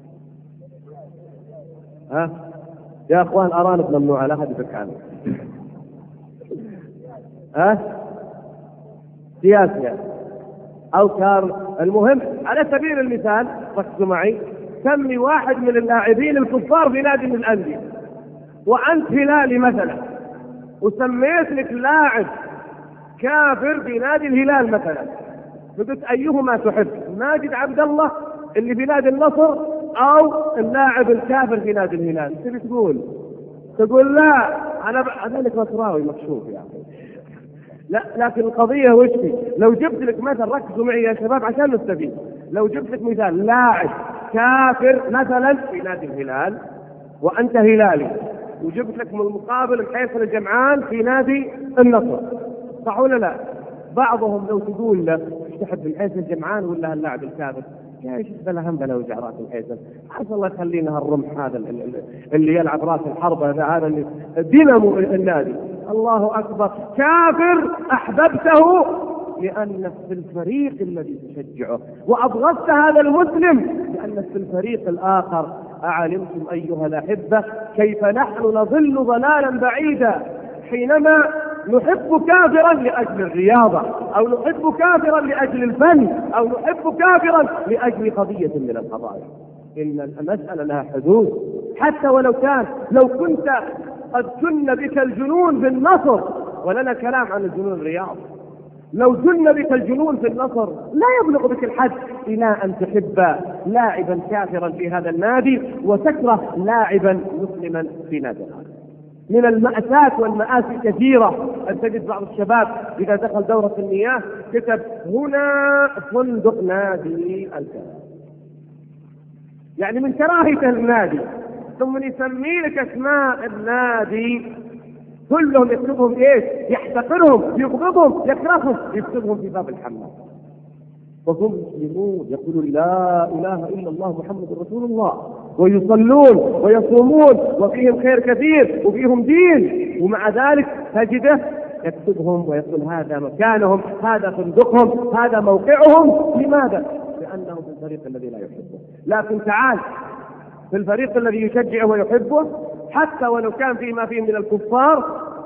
يا أخوان أرانب ممنوعة، لا أحد يفك عنه. سياسي أو كار، المهم على سبيل المثال ركزوا معي، سمي واحد من اللاعبين الكفار في نادي من الأندية، وأنت هلالي مثلا وسميت لك لاعب كافر في نادي الهلال مثلا، فقلت أيهما تحب، ماجد عبد الله اللي في نادي النصر أو اللاعب الكافر في نادي الهلال؟ تبي تقول لا أنا لك نصراوي مكشوف يا أخي. لا لكن القضية وش في؟ لو جبت لك مثلا، ركزوا معي يا شباب عشان نستفيد، لو جبت لك مثال لاعب كافر مثلا في نادي الهلال وأنت هلالي، وجبت لك من المقابل الحيثم الجمعان في نادي النصر، صح ولا لا؟ بعضهم لو تقول له تحب الحيثم الجمعان ولا اللاعب الكافر؟ يا شيخ بلا هم بلا وجع راس الحيثم، عسى الله يخلينا الرمح هذا اللي يلعب راس الحرب هذا اللي دينامو النادي. الله أكبر، كافر أحببته لأنك في الفريق الذي تشجعه، وأبغضت هذا المسلم لأنك في الفريق الآخر أعلمتم أيها الأحبة كيف نحن نضل ضلالا بعيدا حينما نحب كافرا لأجل الرياضة، أو نحب كافرا لأجل الفن، أو نحب كافرا لأجل قضية من القضايا. إن المسألة لها حدود، حتى ولو كنت قد جن بك الجنون بالنصر، ولنا كلام عن الجنون الرياضي، لو جن بك الجنون في النصر لا يبلغ بك الحد إلى أن تحب لاعبا كافرا في هذا النادي وتكره لاعبا مسلما في نادي آخر. من المأساة والمآسي كثيرة أن تجد بعض الشباب إذا دخل دورة المياه كتب هنا فندق نادي الكلام، يعني من كراهية النادي، ثم يسمي لك اسماء النادي كلهم يكتبهم ايش؟ يحتقرهم، يبغضهم، يكرههم، يكتبهم في باب الحمام. وهم مسلمون يقولون لا اله الا الله محمد رسول الله، ويصلون ويصومون وفيهم خير كثير وفيهم دين، ومع ذلك تجده يكتبهم ويقول هذا مكانهم، هذا فندقهم، هذا موقعهم. لماذا؟ لأنهم في الفريق الذي لا يحبه. لكن تعال في الفريق الذي يشجعه ويحبه، حتى ولو كان فيما فيه من الكفار،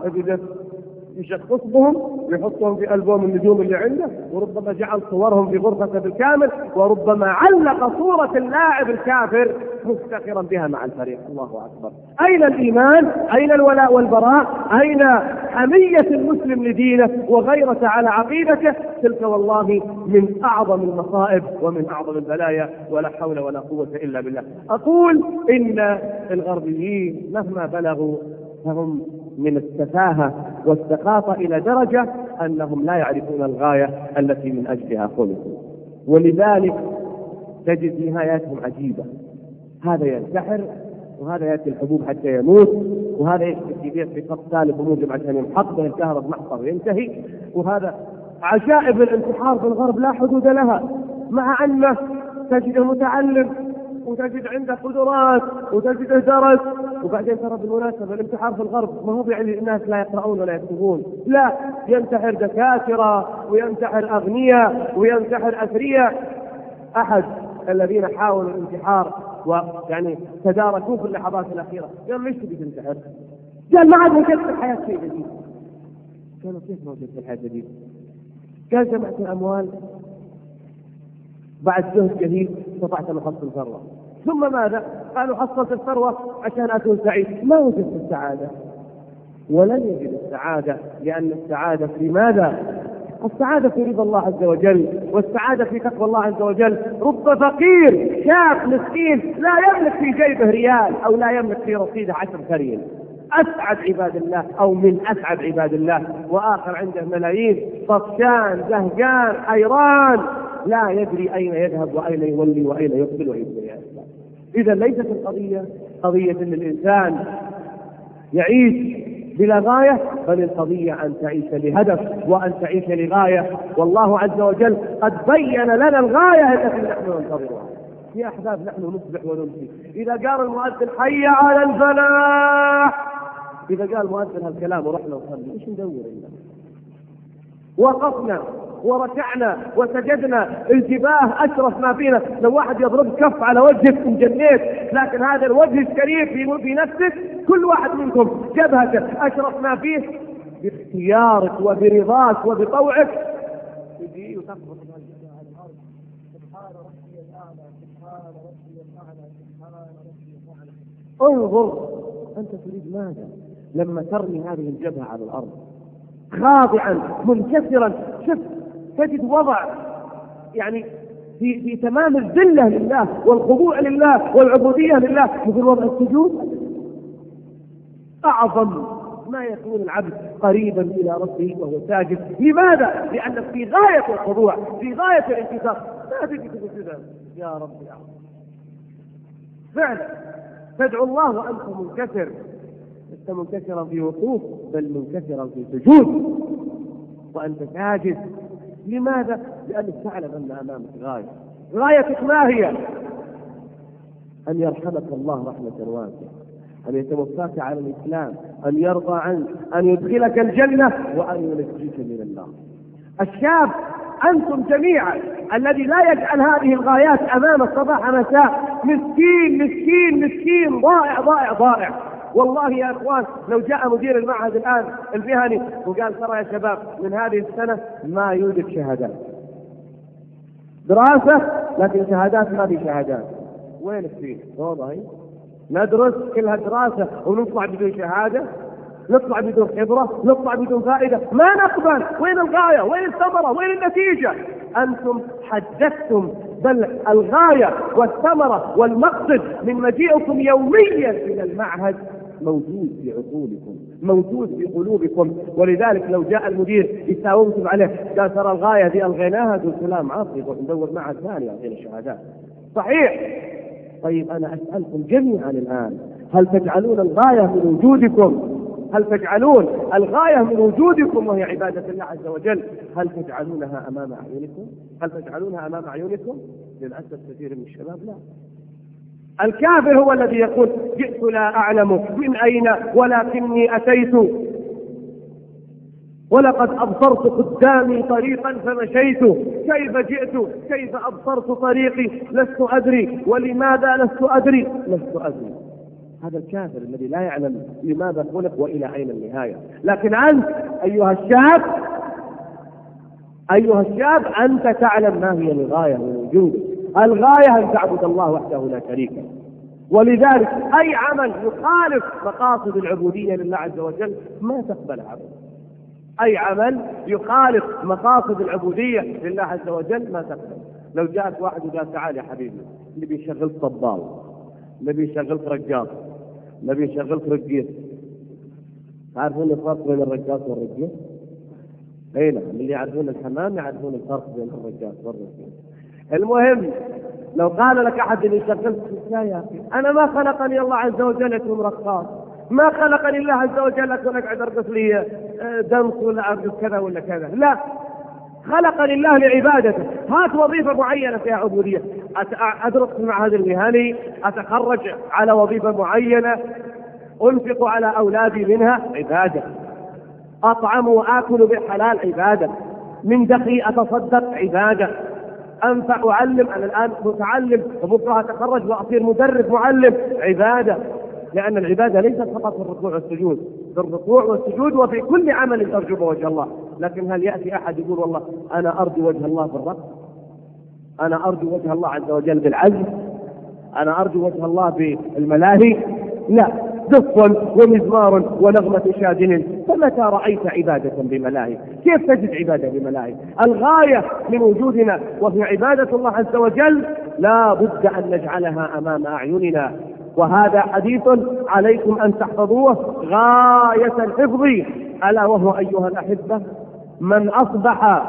يشخصهم ويحطهم في ألبوم النجوم اللي عنده، وربما جعل صورهم في غرفته بالكامل، وربما علق صورة اللاعب الكافر مفتخرا بها مع الفريق. الله أكبر. أين الإيمان؟ أين الولاء والبراء؟ أين حمية المسلم لدينه وغيرة على عقيدته؟ تلك والله من أعظم المصائب ومن أعظم البلايا، ولا حول ولا قوة إلا بالله. أقول إن الغربيين مهما بلغوا فهم من السفاهة والسخافة إلى درجة أنهم لا يعرفون الغاية التي من أجلها خلقوا، ولذلك تجد نهاياتهم عجيبة. هذا ينتحر، وهذا يأتي الحبوب حتى يموت، وهذا يكتب في خط ثالث وموجب عشان ينحط الكهرب محطة وينتهي. وهذا عجائب الانتحار في الغرب لا حدود لها، مع أنه تجد متعلم وتجد عنده قدرات وتجده درس. وبعدين ترى بالمناسبة الانتحار في الغرب ما هو يعني الناس لا يقرؤون ولا يكتبون، لا، ينتحر دكاترة وينتحر أغنياء وينتحر أثرياء. أحد الذين حاولوا الانتحار ويعني تداركوه في اللحظات الأخيرة قال ليش تبي تنتحر؟ قال ما عاد وجدت في الحياة شيء جديد. قالوا كيف ما وجدت في الحياة جديد؟ قال جمعت الأموال بعد جهد جديد استطعت أن أحصل ثروة، ثم ماذا؟ قالوا حصلت الثروة عشان أكون سعيد. ما وجدت السعادة، ولن يجد السعادة، لأن السعادة في ماذا؟ السعادة في رضا الله عز وجل، والسعادة في تقوى الله عز وجل. رب فقير شاب مسكين لا يملك في جيبه ريال أو لا يملك في رصيده 10 ثريا، أسعد عباد الله أو من أسعد عباد الله، وآخر عنده ملايين طفشان زهقان حيران لا يدري أين يذهب وأين يولي وأين يقبل وأين يأتي. إذا ليست القضية قضية أن الإنسان يعيش بلا غاية، بل القضية أن تعيش لهدف وأن تعيش لغاية، والله عز وجل قد بين لنا الغاية التي نحن ننتظرها. يا أحباب نحن نصبح ونمسي، إذا قال المؤذن حي على الفلاح، إذا قال المؤذن هالكلام ورحنا نصلي إيش ندور إلا؟ وقفنا وركعنا وسجدنا، الجباه أشرف ما فينا. لو واحد يضرب كف على وجهك انجنيت، لكن هذا الوجه الشريف في نفسك، كل واحد منكم جبهته أشرف ما فيه، باختيارك وبرضاك وبطوعك تجي وتخبط على الأرض سبحان ربي الأعلى سبحان ربي الأعلى سبحان ربي الأعلى. انظر أنت تريد ماذا لما ترمي هذه الجبهة على الأرض خاضعا منكسرا؟ شوف تجد وضع يعني في تمام الذلة لله والخضوع لله والعبودية لله، مثل وضع السجود. أعظم ما يكون العبد قريبا إلى ربه وهو ساجد. لماذا؟ لأنك في غاية الخضوع، في غاية الانكسار. لا تجي تقول كذا يا رب يا رب، فعلا تدعو الله وأنت منكسر، لست منكسرا في وقوف بل منكسرا في سجود وأنت ساجد. لماذا؟ لأنك تعلم أن أمامك غاية. غايتك ما هي؟ أن يرحمك الله رحمة واسعة، أن يتوفاك على الإسلام، أن يرضى عنك، أن يدخلك الجنة، وأن ينجيك من النار. الشاب أنتم جميعا الذي لا يجعل هذه الغايات أمام الصباح مساء مسكين مسكين مسكين، ضائع ضائع ضائع. والله يا اخوان لو جاء مدير المعهد الان المهني وقال ترى يا شباب من هذه السنه ما يوجد شهادات، دراسه لكن شهادات ما في شهادات، وين السين؟ والله ندرس كلها دراسه ونطلع بدون شهاده، نطلع بدون خبره، نطلع بدون فائده، ما نقبل. وين الغايه؟ وين الثمره؟ وين النتيجه؟ انتم حدثتم، بل الغايه والثمره والمقصد من مجيئكم يوميا الى المعهد موجود في عقولكم، موجود في قلوبكم. ولذلك لو جاء المدير يساومكم عليه قال ترى الغايه دي الغيناها، قلت لا معصي ندور معهد ثاني يعطينا الشهادات. صحيح. طيب انا اسالكم جميعا الان، هل تجعلون الغايه من وجودكم؟ هل تجعلون الغاية من وجودكم وهي عبادة الله عز وجل هل تجعلونها أمام أعينكم؟ هل تجعلونها أمام أعينكم؟ للأسف كثير من الشباب لا. الكافر هو الذي يقول جئت لا أعلم من أين ولكني أتيت، ولقد أبصرت قدامي طريقا فمشيت، كيف جئت كيف أبصرت طريقي لست أدري، ولماذا لست أدري لست أدري. هذا الكافر الذي لا يعلم لماذا خلق وإلى أين النهاية. لكن أنت أيها الشاب أنت تعلم ما هي الغاية من وجودك. الغاية أن تعبد الله وحده لا شريك له. ولذلك أي عمل يخالف مقاصد العبودية لله عز وجل ما تقبل عبد. أي عمل يخالف مقاصد العبودية لله عز وجل ما تقبل. لو جاءت واحد وقال تعال يا حبيبي نبي يشغل طبال، نبي يشغل رقاص، نبي يشغل رقيص. تعرفون الفرق بين الرقاص والرقيص؟ اي نعم، اللي يعرفون الحمام يعرفون الفرق بين الرقاص والرقيص. المهم لو قال لك احد اللي يشغل لا يا اخي انا ما خلقني الله عز وجل اكون رقاص، ما خلقني الله عز وجل اكون اقعد ارقص لي دمس ولا ارقص كذا ولا كذا، لا، خلقني الله لعبادته. هات وظيفة معينة فيها عبودية، أدرس في المعهد المهني، أتخرج على وظيفة معينة، أنفق على أولادي منها عبادة، أطعم وآكل بالحلال عبادة، من دخلي أتصدق عبادة، أنفع أعلم. أنا الآن متعلم وبكرة أتخرج وأصير مدرب معلم عبادة. لأن العبادة ليست فقط في الركوع والسجود، في الركوع والسجود وفي كل عمل ترجو وجه الله. لكن هل يأتي أحد يقول والله أنا أرجو وجه الله بالرقص، أنا أرجو وجه الله عز وجل بالعزف، أنا أرجو وجه الله بالملاهي؟ لا، دف ومزمار ونغمة شادن. فمتى رأيت عبادة بملاهي؟ كيف تجد عبادة بملاهي؟ الغاية من وجودنا وفي عبادة الله عز وجل لا بد أن نجعلها أمام أعيننا. وهذا حديث عليكم أن تحفظوه غاية الحفظ، ألا وهو أيها الأحبة من أصبح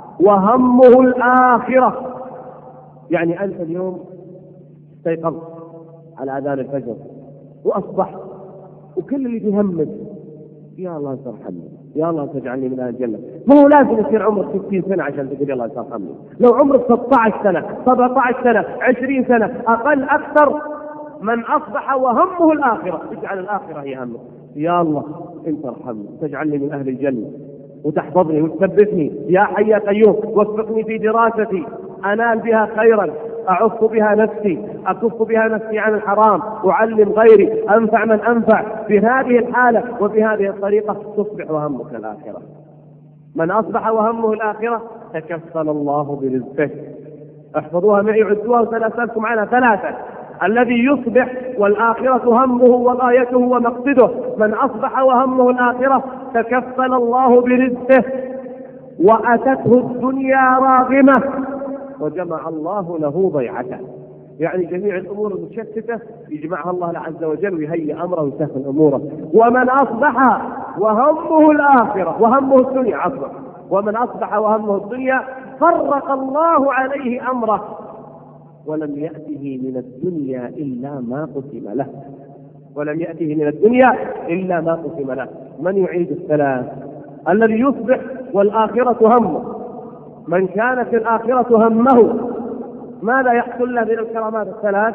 وهمه الآخرة. يعني أنت اليوم استيقظت على أذان الفجر وأصبحت وكل اللي بيهمك يا الله ترحمني، يا الله تجعلني من أهل الجنة. ما هو لازم يصير عمرك 60 سنة عشان تقول يا الله ترحمني. لو عمرك 16 سنة 17 سنة 20 سنة أقل أكثر، من أصبح وهمه الآخرة اجعل الآخرة هي همك. يا الله انت ارحمني تجعلني من أهل الجنة وتحفظني وتثبتني يا حي يا قيوم، وفقني في دراستي أنال بها خيرا، أعف بها نفسي، أكف بها نفسي عن الحرام، أعلم غيري، أنفع من أنفع. في هذه الحالة وفي هذه الطريقة تصبح وهمك الآخرة. من أصبح وهمه الآخرة تكفل الله برزقه. احفظوها معي، عدوها وسأسألكم عنها ثلاثة. الذي يصبح والآخرة همه وغايته ومقصده، من أصبح وهمه الآخرة تكفل الله برزقه وأتته الدنيا راغمة وجمع الله له ضيعته. يعني جميع الأمور المتشتتة يجمعها الله عز وجل ويهيئ أمره ويسهل أموره. ومن أصبح وهمه الآخرة وهمه الدنيا عفوا، ومن أصبح وهمه الدنيا فرق الله عليه أمره ولم يأته من الدنيا إلا ما قسم له، ولم يأته من الدنيا إلا ما قسم له. من يعيد الثلاث؟ الذي يصبح والآخرة همه، من كانت الآخرة همه ماذا يحصل له من الكرامات الثلاث؟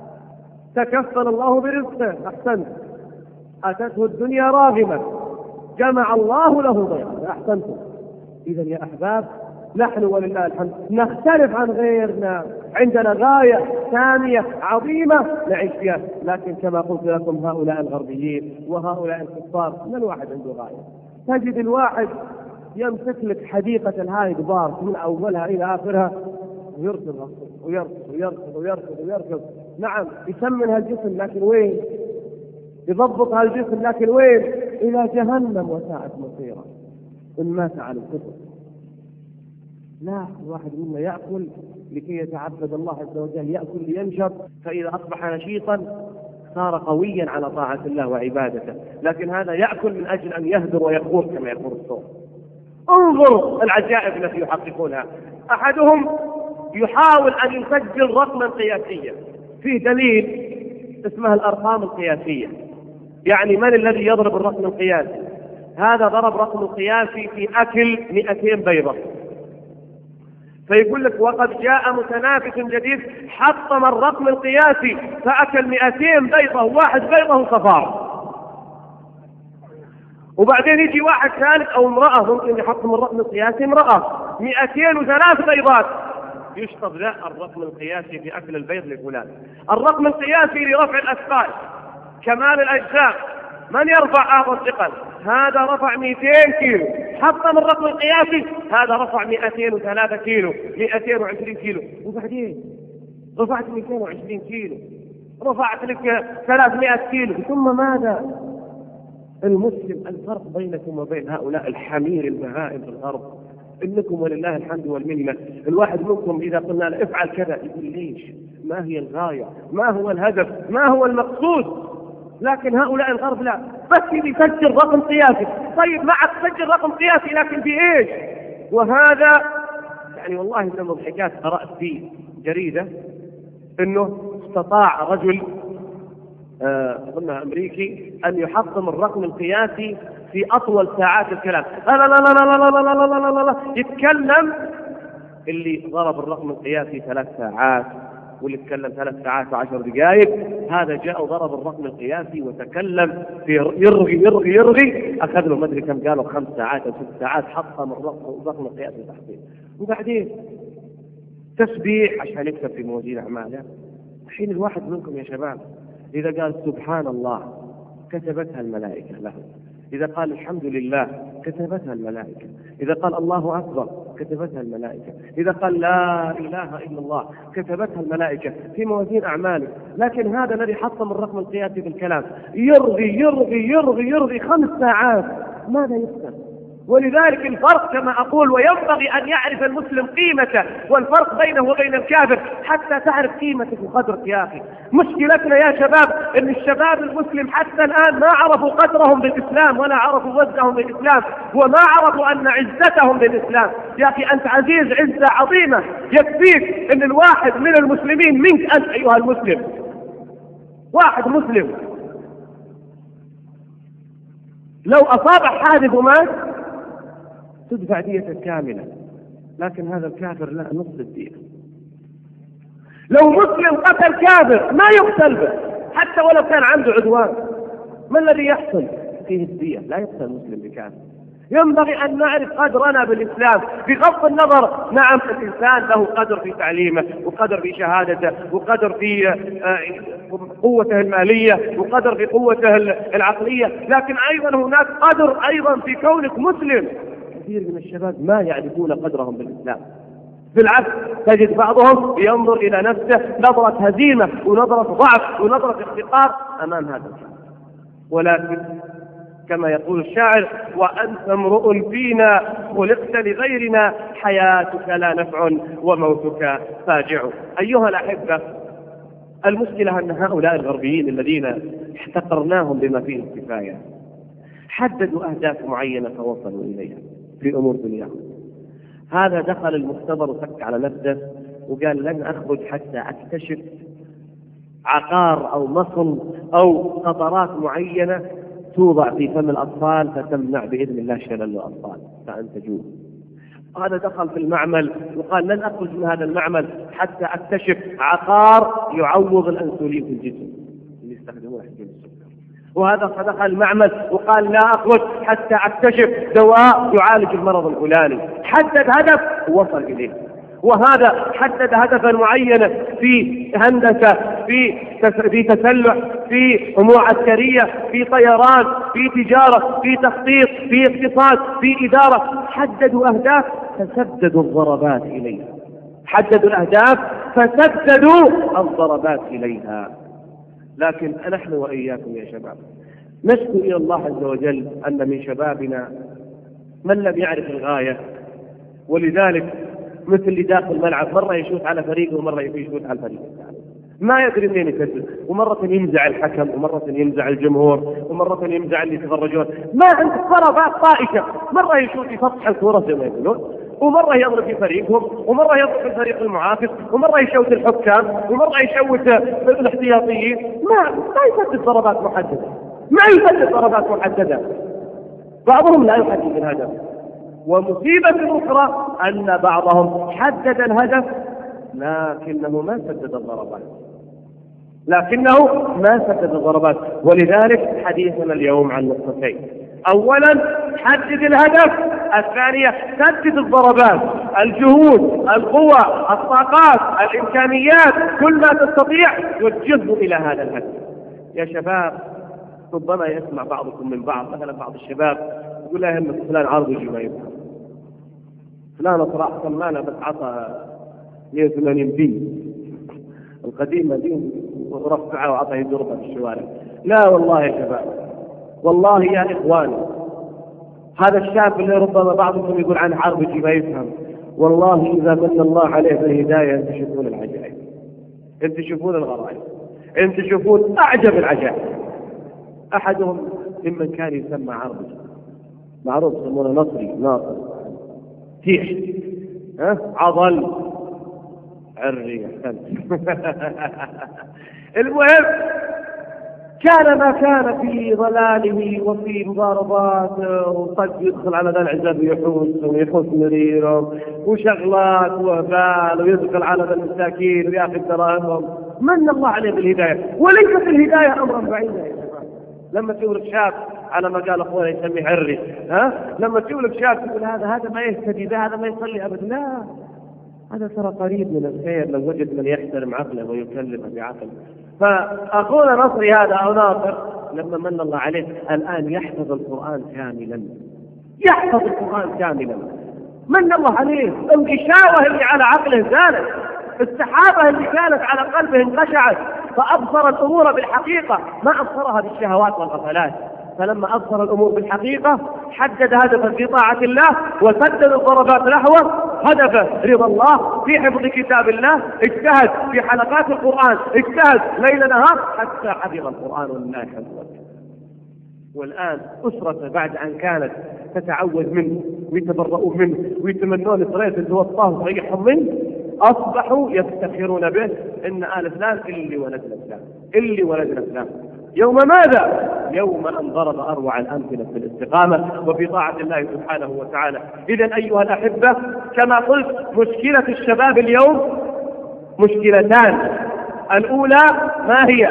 تكفل الله برزقه، أحسنت. أتته الدنيا راغمة جمع الله له ضيعا، أحسنتم. إذن يا أحباب نحن ولله الحمد نختلف عن غيرنا عندنا غاية ثانية عظيمة نعيش فيها. لكن كما قلت لكم هؤلاء الغربيين وهؤلاء الكفار من الواحد عنده غاية. تجد الواحد يمسك لك حديقة الهايد بارك من أولها إلى آخرها ويركض ويركض ويركض ويركض ويركض. نعم يسمن هالجسم لكن وين؟ يضبط هالجسم لكن وين؟ إلى جهنم وساءت مصيره إن مات على الكفر. لا، الواحد منا يأكل لكي يتعبد الله عز وجل، يأكل لينشط، فإذا أصبح نشيطا صار قويا على طاعة الله وعبادته. لكن هذا يأكل من أجل أن يهدر ويخور كما يقول الصوت. انظر العجائب التي يحققونها. أحدهم يحاول أن يسجل رقما قياسيا، فيه دليل اسمها الأرقام القياسية. يعني من الذي يضرب الرقم القياسي؟ هذا ضرب رقم القياسي في أكل 200 بيضة، فيقول لك وقد جاء متنافس جديد حطم الرقم القياسي فأكل 200 بيضة، واحد بيضة صفار. وبعدين يجي واحد ثالث أو امرأة ممكن يحطم الرقم القياسي، امرأة 203 بيضات، يشطب له الرقم القياسي في أكل البيض لفلان. الرقم القياسي لرفع الأثقال كمال الأجسام، من يرفع أعظم ثقل؟ هذا رفع 200 كيلو، حطم الرقم القياسي، هذا رفع 203 كيلو، 220 كيلو. وبعدين رفعت 220 كيلو، رفعت لك 300 كيلو، ثم ماذا؟ المسلم الفرق بينكم وبين هؤلاء الحمير البهائم في الغرب إنكم ولله الحمد والمنة الواحد منكم إذا قلنا له افعل كذا يقول ليش؟ ما هي الغاية؟ ما هو الهدف؟ ما هو المقصود؟ لكن هؤلاء الغرب لا، بس يسجل رقم قياسي. طيب معك سجل رقم قياسي لكن في ايش؟ وهذا يعني والله من المضحكات قرأت في جريدة انه استطاع رجل قلنا امريكي ان يحطم الرقم القياسي في اطول ساعات الكلام. لا لا لا لا لا لا لا لا لا لا يتكلم اللي ضرب الرقم القياسي 3 ساعات، واللي تكلم 3 ساعات و10 دقائق. هذا جاء وضرب الرقم القياسي وتكلم في يرغي يرغي يرغي، اخذ له ما ادري كم، قالوا 5 ساعات او 6 ساعات، حطم الرقم القياسي تحصيل. وبعدين تسبيح عشان يكتب في موازين اعماله. الحين الواحد منكم يا شباب اذا قال سبحان الله كتبتها الملائكه له، إذا قال الحمد لله كتبتها الملائكة، إذا قال الله أكبر كتبتها الملائكة، إذا قال لا إله إلا الله كتبتها الملائكة في موازين أعماله. لكن هذا الذي حطم الرقم القياسي بالكلام يرغي يرغي يرغي يرغي 5 ساعات، ماذا يكتب؟ ولذلك الفرق كما أقول، وينبغي أن يعرف المسلم قيمته والفرق بينه وبين الكافر حتى تعرف قيمتك وقدرك يا أخي. مشكلتنا يا شباب أن الشباب المسلم حتى الآن ما عرفوا قدرهم بالإسلام ولا عرفوا وزنهم بالإسلام وما عرفوا أن عزتهم بالإسلام. يا أخي أنت عزيز عزة عظيمة، يكفيك أن الواحد من المسلمين منك أنت أيها المسلم، واحد مسلم لو أصاب حادث ومات تدفع دية كاملة، لكن هذا الكافر لا، نصف الدية. لو مسلم قتل كافر ما يقتل به حتى ولو كان عنده عدوان، ما الذي يحصل؟ فيه الدية، لا يقتل مسلم بكافر. ينبغي أن نعرف قدرنا بالإسلام بغض النظر. نعم الإنسان له قدر في تعليمه وقدر في شهادته وقدر في قوته المالية وقدر في قوته العقلية، لكن أيضا هناك قدر أيضا في كونك مسلم. كثير من الشباب ما يعرفون قدرهم بالإسلام، بالعكس تجد بعضهم ينظر إلى نفسه نظرة هزيمة ونظرة ضعف ونظرة احتقار أمام هذا الشيء. ولكن كما يقول الشاعر وأنت امرؤ فينا خلقت لغيرنا حياتك لا نفع وموتك فاجع. أيها الأحبة، المشكلة أن هؤلاء الغربيين الذين احتقرناهم بما فيه الكفاية حددوا أهداف معينة فوصلوا إليها في أمور دنياهم. هذا دخل المختبر وسك على نفسه وقال لن أخرج حتى أكتشف عقار أو مصل أو قطرات معينة توضع في فم الأطفال فتمنع بإذن الله شلل الأطفال فأنتجوه. هذا دخل في المعمل وقال لن أخرج من هذا المعمل حتى أكتشف عقار يعوض الأنسولين في الجسم اللي يستخدموه حتى السكر. وهذا دخل المعمل وقال لا أخرج حتى أكتشف دواء يعالج المرض الفلاني. حدد هدف ووصل إليه. وهذا حدد هدفا معينا في هندسة، في تسلح، في أمور عسكرية، في طيران، في تجارة، في تخطيط، في اقتصاد، في إدارة، حددوا أهداف فسددوا الضربات إليها. حددوا الأهداف فسددوا الضربات إليها. لكن نحن وإياكم يا شباب نشكو إلى الله عز وجل أن من شبابنا من لم يعرف الغاية، ولذلك مثل اللي داخل الملعب مرة يشوت على فريقه ومرة يشوت على الفريق الثاني، ما يدري فين يسدد، ومرة ينزع الحكم ومرة ينزع الجمهور ومرة ينزع اللي يتفرجون. ما عندك ضربات طائشة، مرة يشوت يسطح الكرة زي ما يقولون، ومرة يضرب في فريقهم، ومرة يضرب في الفريق المعاكس، ومرة يشوت الحكام، ومرة يشوت الاحتياطيين. ما يسدد ضربات محددة، ما يسدد ضربات محددة. بعضهم لا يحدد الهدف. ومصيبة أخرى أن بعضهم حدد الهدف لكنه ما سدد الضربات. ولذلك حديثنا اليوم عن نقطتين: أولا حدد الهدف، الثانية سدد الضربات، الجهود، القوى، الطاقات، الإمكانيات، كل ما تستطيع توجهه إلى هذا الهدف. يا شباب ربما يسمع بعضكم من بعض، مثلا بعض الشباب يقول لا يهمك فلان عرض يجي ما يفهم، فلان صراحة ما أنا بس عطى 180 بي القديمة دي ورفعها وعطى يضربها في الشوارع. لا والله يا شباب، والله يا إخواني، هذا الشاب اللي ربما بعضكم يقول عنه عرض يجي ما يفهم، والله إذا من الله عليه بالهداية أنت تشوفون العجائب، أنت تشوفون الغرائب، أنت تشوفون أعجب العجائب. أحدهم ممن كان يسمى عربي معروف يسمونه نصري، ناصر تيح، عضل عري. المهم كان ما كان في ضلاله وفي مضاربات، وقد يدخل على ذا العزاب ويحوس مريرهم وشغلات وبال، ويدخل على ذا المساكين وياخذ دراهمهم. من الله عليه بالهداية، وليست الهداية أمرا بعيدا يا شباب. لما تقول شاب على ما قال أخونا يسميه عري، لما تقول شاب تقول هذا ما يهتدي، هذا ما يصلي أبدا، لا، هذا ترى قريب من الخير لو وجد من يحترم عقله ويكلمه بعقله. فأخونا نصري هذا أو ناصر لما من الله عليه الآن يحفظ القرآن كاملا، يحفظ القرآن كاملا، من الله عليه. الغشاوة اللي على عقله زالت، السحابة اللي كانت على قلبه انقشعت، فأبصر الأمور بالحقيقة، ما أبصرها بالشهوات والغفلات. فلما أبصر الأمور بالحقيقة حدد هدفا في طاعة الله، وسدد الضربات نحوه هدفه رضا الله في حفظ كتاب الله، اجتهد في حلقات القرآن، اجتهد ليل نهار حتى حفظ القرآن ولله الحمد. والآن أسرة بعد أن كانت تتعوذ منه ويتبرؤوا منه ويتمنون الطريق اللي هو الطاهر ويريحهم منه، أصبحوا يفتخرون به إن آل فلان اللي ولدنا فلان. يوم ماذا؟ يوم أن ضرب أروع الأمثلة في الاستقامة وفي طاعة الله سبحانه وتعالى. إذن أيها الأحبة كما قلت مشكلة الشباب اليوم مشكلتان: الأولى ما هي؟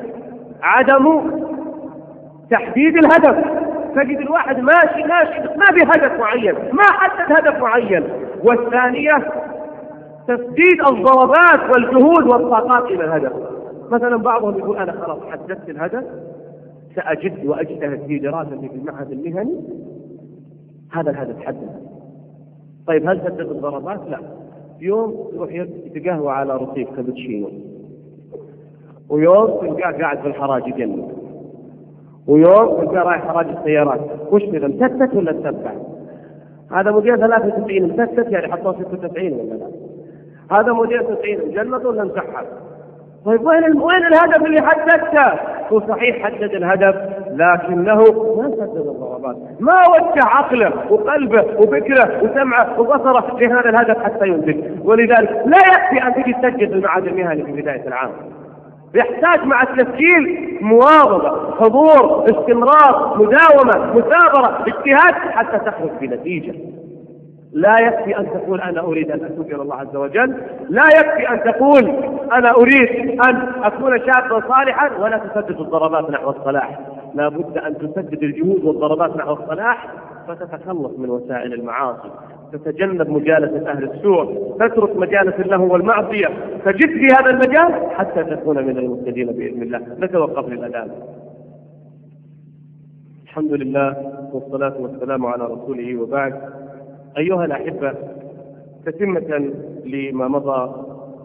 عدم تحديد الهدف، تجد الواحد ماشي ما بهدف معين، ما حدد هدف معين. والثانية تسديد الضربات والجهود والطاقات إلى الهدف. مثلا بعضهم يقول أنا خلاص حددت الهدف، سأجد وأجتهد في دراستي في المعهد المهني، هذا الهدف حدد. طيب هل سدد الضربات؟ لا. يوم يروح يتقهوى على رصيف كابتشينو، ويوم تلقاه قاعد في الحراج يجنن، ويوم تلقاه رايح حراج السيارات. وش كذا مستت ولا تتبع؟ هذا مدير 93 مستت، يعني حطوه 96 ولا لا؟ هذا مدير 90 مجلد ولا مسحب؟ طيب وين الهدف اللي حددته؟ هو صحيح حدد الهدف لكنه ما سدد الضربات، ما وجه عقله وقلبه وفكره وسمعه وبصره لهذا الهدف حتى ينتج. ولذلك لا يكفي أن تجي تسجل في المعهد المهني في بداية العام، يحتاج مع التسجيل مواظبة، حضور، استمرار، مداومة، مثابرة، اجتهاد حتى تخرج بنتيجة. لا يكفي أن تقول أنا أريد أن أتوب إلى الله عز وجل، لا يكفي أن تقول أنا أريد أن أكون شابا صالحا ولا تسدد الضربات نحو الصلاح. لا بد أن تسدد الجهود والضربات نحو الصلاح فتتخلص من وسائل المعاصي، تتجنب مجالسة أهل السوء، تترك مجالس اللهو والمعصية، تجد في هذا المجال حتى تكون من المهتدين بإذن الله. نتوقف للأذان. الحمد لله والصلاة والسلام على رسوله، وبعد. أيها الأحبة، تتمة لما مضى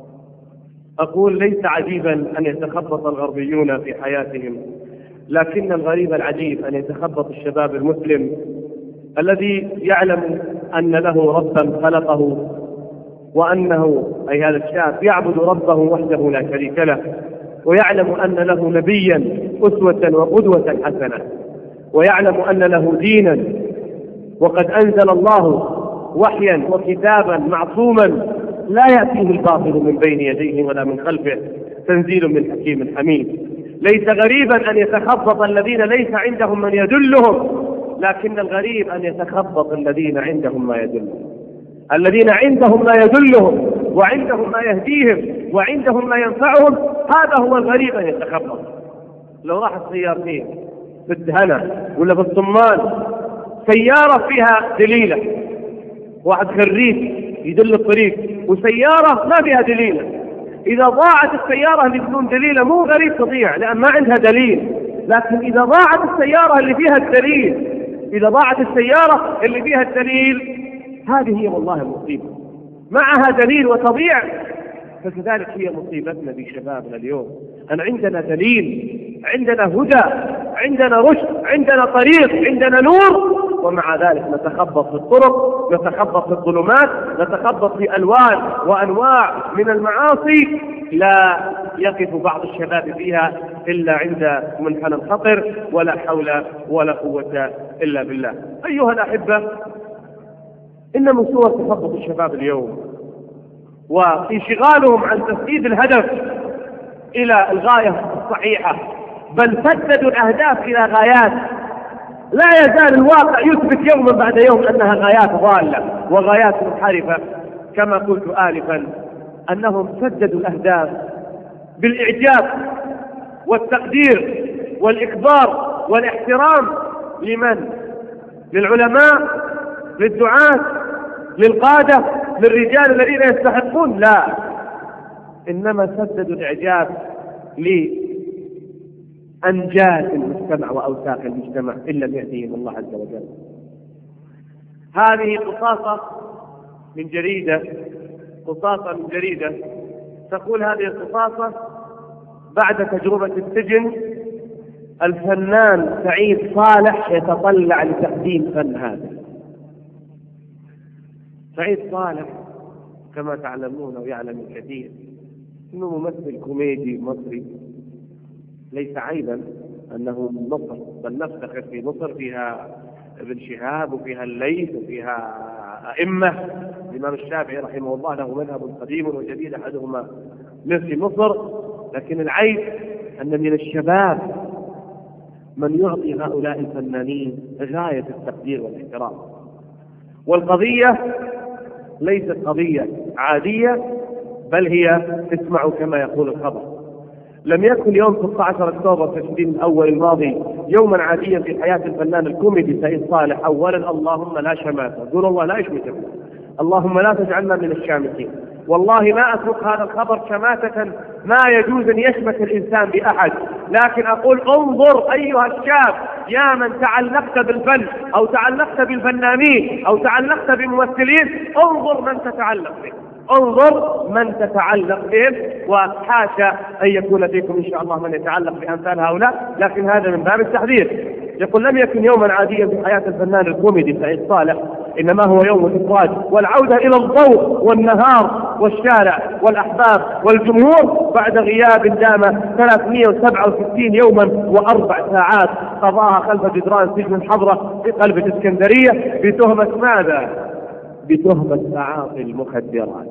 أقول: ليس عجيبا أن يتخبط الغربيون في حياتهم، لكن الغريب العجيب أن يتخبط الشباب المسلم الذي يعلم أن له ربا خلقه، وأنه أي هذا الشاب يعبد ربه وحده لا شريك له، ويعلم أن له نبيا أسوة وقدوة حسنة، ويعلم أن له دينا، وقد أنزل الله وحيا وكتابا معصوما لا يأتيه الباطل من بين يديه ولا من خلفه، تنزيل من حكيم حميد. ليس غريبا أن يتخبط الذين ليس عندهم من يدلهم، لكن الغريب أن يتخبط الذين عندهم ما يدلهم. الذين عندهم ما يدلهم وعندهم ما يهديهم وعندهم ما ينفعهم، هذا هو الغريب أن يتخبط. لو راح السيارتين في الدهنة ولا في الصمان، سيارة فيها دليلة، واحد خريج يدل الطريق، وسيارة ما فيها دليلة، إذا ضاعت السيارة اللي بدون دليلة مو غريب تضيع لأن ما عندها دليل، لكن إذا ضاعت السيارة اللي فيها الدليل، إذا ضاعت السيارة اللي فيها الدليل، هذه هي والله المصيبة، معها دليل وتضيع. فكذلك هي مصيبتنا بشبابنا اليوم، أن عندنا دليل، عندنا هدى، عندنا رشد، عندنا طريق، عندنا نور، ومع ذلك نتخبط في الطرق، نتخبط في الظلمات، نتخبط في ألوان وأنواع من المعاصي لا يقف بعض الشباب فيها إلا عند منحنى خطر، ولا حول ولا قوة إلا بالله. أيها الأحبة، إن من صور تخبط الشباب اليوم وانشغالهم عن تسديد الهدف إلى الغاية الصحيحة، بل سددوا الأهداف إلى غايات لا يزال الواقع يثبت يوما بعد يوم أنها غايات ضالة وغايات منحرفة. كما قلت آلفا أنهم سددوا الأهداف بالإعجاب والتقدير والإكبار والاحترام لمن؟ للعلماء، للدعاة، للقادة، للرجال الذين يستحقون؟ لا، إنما سددوا الإعجاب لأنجاز المجتمع وأوساخ المجتمع إن لم يأتيهم الله عز وجل. هذه قصاصة من جريدة، تقول هذه القصاصة: بعد تجربة السجن الفنان سعيد صالح يتطلع لتقديم فن هذا. سعيد صالح كما تعلمون ويعلم الكثير انه ممثل كوميدي مصري، ليس عيبا انه من مصر، بل نفتخر في مصر، فيها ابن شهاب وفيها الليث وفيها ائمه. الامام الشافعي رحمه الله له مذهب قديم وجديد، احدهما مثل مصر، لكن العيب ان من الشباب من يعطي هؤلاء الفنانين غايه التقدير والاحترام. والقضيه ليست قضية عادية، بل هي اسمعوا كما يقول الخبر: لم يكن يوم 16 أكتوبر تشرين الأول الماضي يوما عاديا في حياة الفنان الكوميدي سعيد صالح. أولا اللهم لا شماتة، قول الله لا يشمتك، اللهم لا تجعلنا من الشامتين. والله ما أترك هذا الخبر شماتة، ما يجوز أن يشمت الإنسان بأحد، لكن أقول انظر أيها الشاب يا من تعلقت بالفن أو تعلقت بالفنانين أو تعلقت بممثلين، انظر من تتعلق به، انظر من تتعلق بهم، وحاشا أن يكون فيكم إن شاء الله من يتعلق بأمثال هؤلاء، لكن هذا من باب التحذير. يقول: لم يكن يوما عاديا في حياة الفنان الكوميدي سعيد صالح، إنما هو يوم الإخراج والعودة إلى الضوء والنهار والشارع والأحباب والجمهور بعد غياب دام 367 يوما و4 ساعات قضاها خلف جدران سجن الحضرة في قلب الإسكندرية بتهمة ماذا؟ بتهمة تعاطي المخدرات.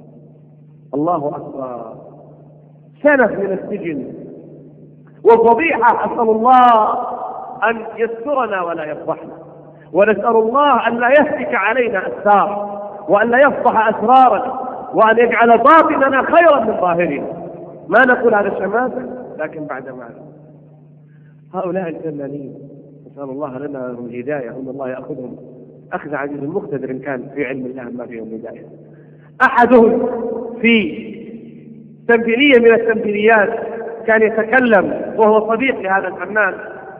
الله أكبر، سنة من السجن والفضيحة. أسأل الله أن يسترنا ولا يفضحنا، ونسأل الله أن لا يهتك علينا أستار، وأن لا يفضح أسرارنا، وأن يجعل باطننا خيرا من ظاهرنا. ما نقول هذا الشماتة، لكن بعد ماذا؟ هؤلاء الفنانين نسأل الله لنا الهداية، أن الله يأخذهم أخذ عزيز مقتدر إن كان في علم الله ما فيه بداية. أحدهم في تمثيلية من التمثيليات كان يتكلم وهو صديق لهذا الفنان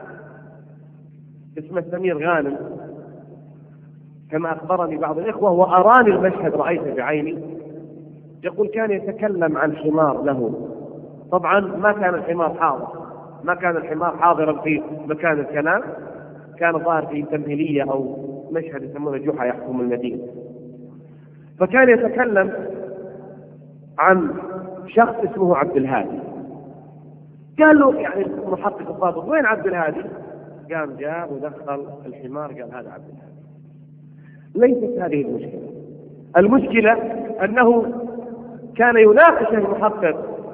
اسمه سمير غانم كما أخبرني بعض الإخوة وأراني المشهد رأيته بعيني. يقول كان يتكلم عن حمار له، طبعا ما كان الحمار حاضر، ما كان الحمار حاضرا في مكان الكلام، كان ظاهر في تمثيلية أو مشهد يسمونه جحا يحكم المدينة. فكان يتكلم عن شخص اسمه عبد الهادي. قال له يعني محقق الضابط وين عبد الهادي؟ قام جاء ودخل الحمار قال هذا عبد الهادي. ليست هذه المشكلة، المشكلة أنه كان يناقش المحقق،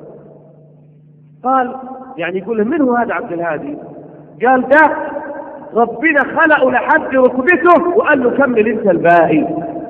قال يعني يقول له من هو هذا عبد الهادي؟ قال ده ربنا خلقه لحد ركبته وقال له كمل انت الباقي.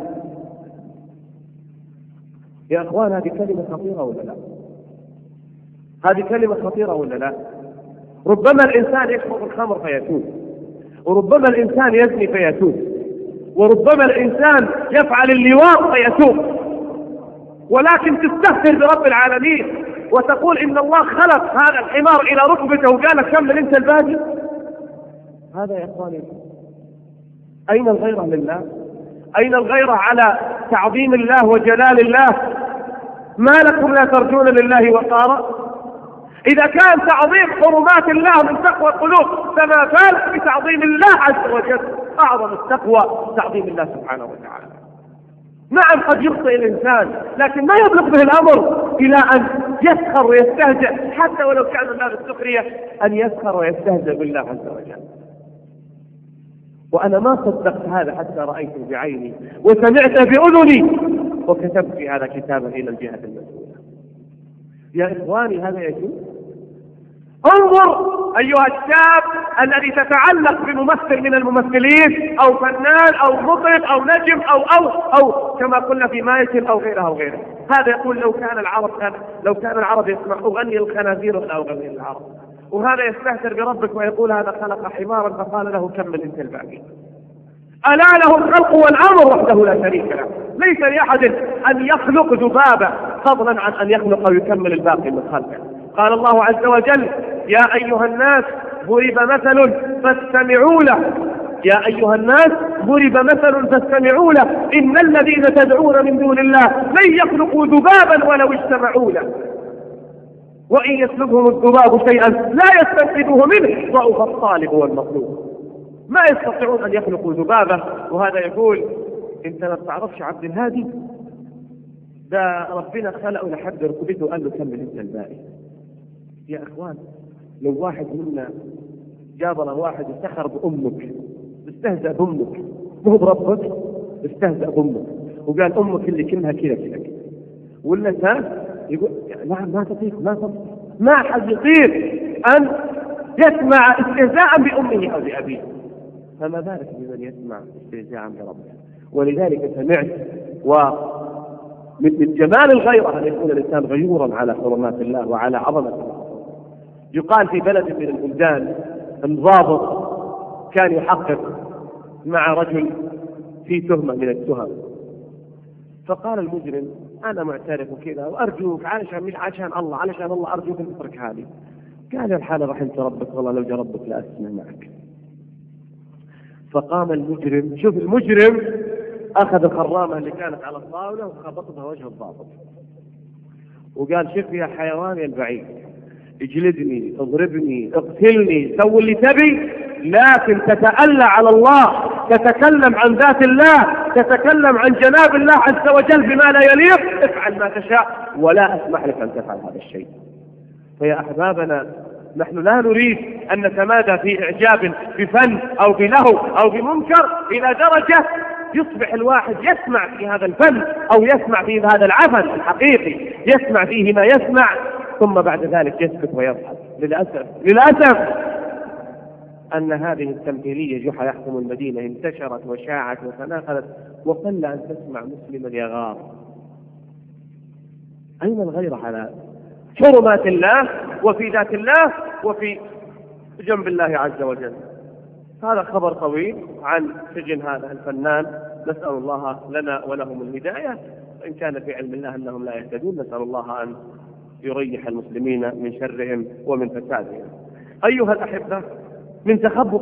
يا اخوان هذه كلمة خطيرة ولا لا؟ هذه كلمة خطيرة ولا لا؟ ربما الانسان يشرب الخمر فيتوب، وربما الانسان يزني فيتوب، وربما الانسان يفعل اللواط فيتوب، ولكن تستهتر برب العالمين وتقول ان الله خلق هذا الحمار الى ركبته وقال لك كمل انت الباقي. هذا يا اخواني اين الغيرة لله؟ اين الغيرة على تعظيم الله وجلال الله؟ ما لكم لا ترجون لله وقارا؟ اذا كان تعظيم حرمات الله من تقوى القلوب فما بالك بتعظيم الله عز وجل. اعظم التقوى تعظيم الله سبحانه وتعالى. نعم قد يخطئ الانسان لكن ما يبلغ به الامر الى ان يسخر ويستهزئ، حتى ولو كان من باب السخرية ان يسخر ويستهزئ بالله عز وجل. وأنا ما صدقت هذا حتى رأيته بعيني وسمعته بأذني وكتبت في هذا كتابا إلى الجهة المسؤولة. يا إخواني هذا يجوز؟ انظر أيها الشاب الذي تتعلق بممثل من الممثلين أو فنان أو مطرب أو نجم أو كما قلنا في مايكل أو غيره. هذا يقول لو كان العرب يسمع أغني الخنازير ولا أغني العرب، وهذا يستهتر بربك ويقول هذا خلق حمارا فقال له كمل انت الباقي. ألا له الخلق والأمر وحده لا شريك له، ليس لأحد أن يخلق ذبابة فضلا عن أن يخلق ويكمل الباقي من خلقه. قال الله عز وجل يا أيها الناس ضرب مثل فاستمعوا له، يا أيها الناس ضرب مثل فاستمعوا له إن الذين تدعون من دون الله لن يخلقوا ذبابا ولو اجتمعوا له وإن يسلبهم الذباب شيئا لا يستنقذوه منه ضعف الطالب والمطلوب. ما يستطيعون أن يخلقوا ذبابة. وهذا يقول انت ما تعرفش عبد الهادي ده ربنا خلقه لحد ركبته قال له كمل انت الباقي. يا اخوان لو واحد منا جاب له واحد استخر بأمك، استهزأ بأمك مو بربك، استهزأ بأمك وقال أمك اللي كلها كذا ولا ها يقول لا ما تطيق ما حد يطيق أن يسمع استهزاء بأمه أو بأبيه، فما بالك بمن يسمع استهزاء بربه. ولذلك سمعت ومن جمال الغيرة أن يكون الإنسان غيورا على حرمات الله وعلى عظمة الله. يقال في بلد من البلدان الضابط كان يحقق مع رجل في تهمة من التهم، فقال المجرم أنا معترف كذا وأرجوك علشان الله أرجوك أن تترك هذه. قال الحالة رحمت ربك والله لو جربك لأسمع معك. فقام المجرم، شوف المجرم أخذ الخرامة اللي كانت على الطاولة وخبط بها وجه الضابط وقال شوف يا حيوان يا البعيد اجلدني اضربني اقتلني سوي اللي تبي، لكن تتألى على الله، تتكلم عن ذات الله، تتكلم عن جناب الله عز وجل بما لا يليق، افعل ما تشاء ولا أسمح لك أن تفعل هذا الشيء. فيا أحبابنا نحن لا نريد أن نتمادى في إعجاب بفن أو بلهو أو بمنكر إلى درجة يصبح الواحد يسمع في هذا الفن أو يسمع في هذا العفن الحقيقي، يسمع فيه ما يسمع ثم بعد ذلك يسكت ويضحك. للأسف أن هذه التمثيلية جحا يحكم المدينة انتشرت وشاعت وتناقلت وقل أن تسمع مسلما يغار. أين الغيرة على حرمات الله وفي ذات الله وفي جنب الله عز وجل؟ هذا خبر طويل عن سجن هذا الفنان، نسأل الله لنا ولهم الهداية، وإن كان في علم الله أنهم لا يهتدون نسأل الله أن يريح المسلمين من شرهم ومن فسادهم. أيها الأحبة، من تخبط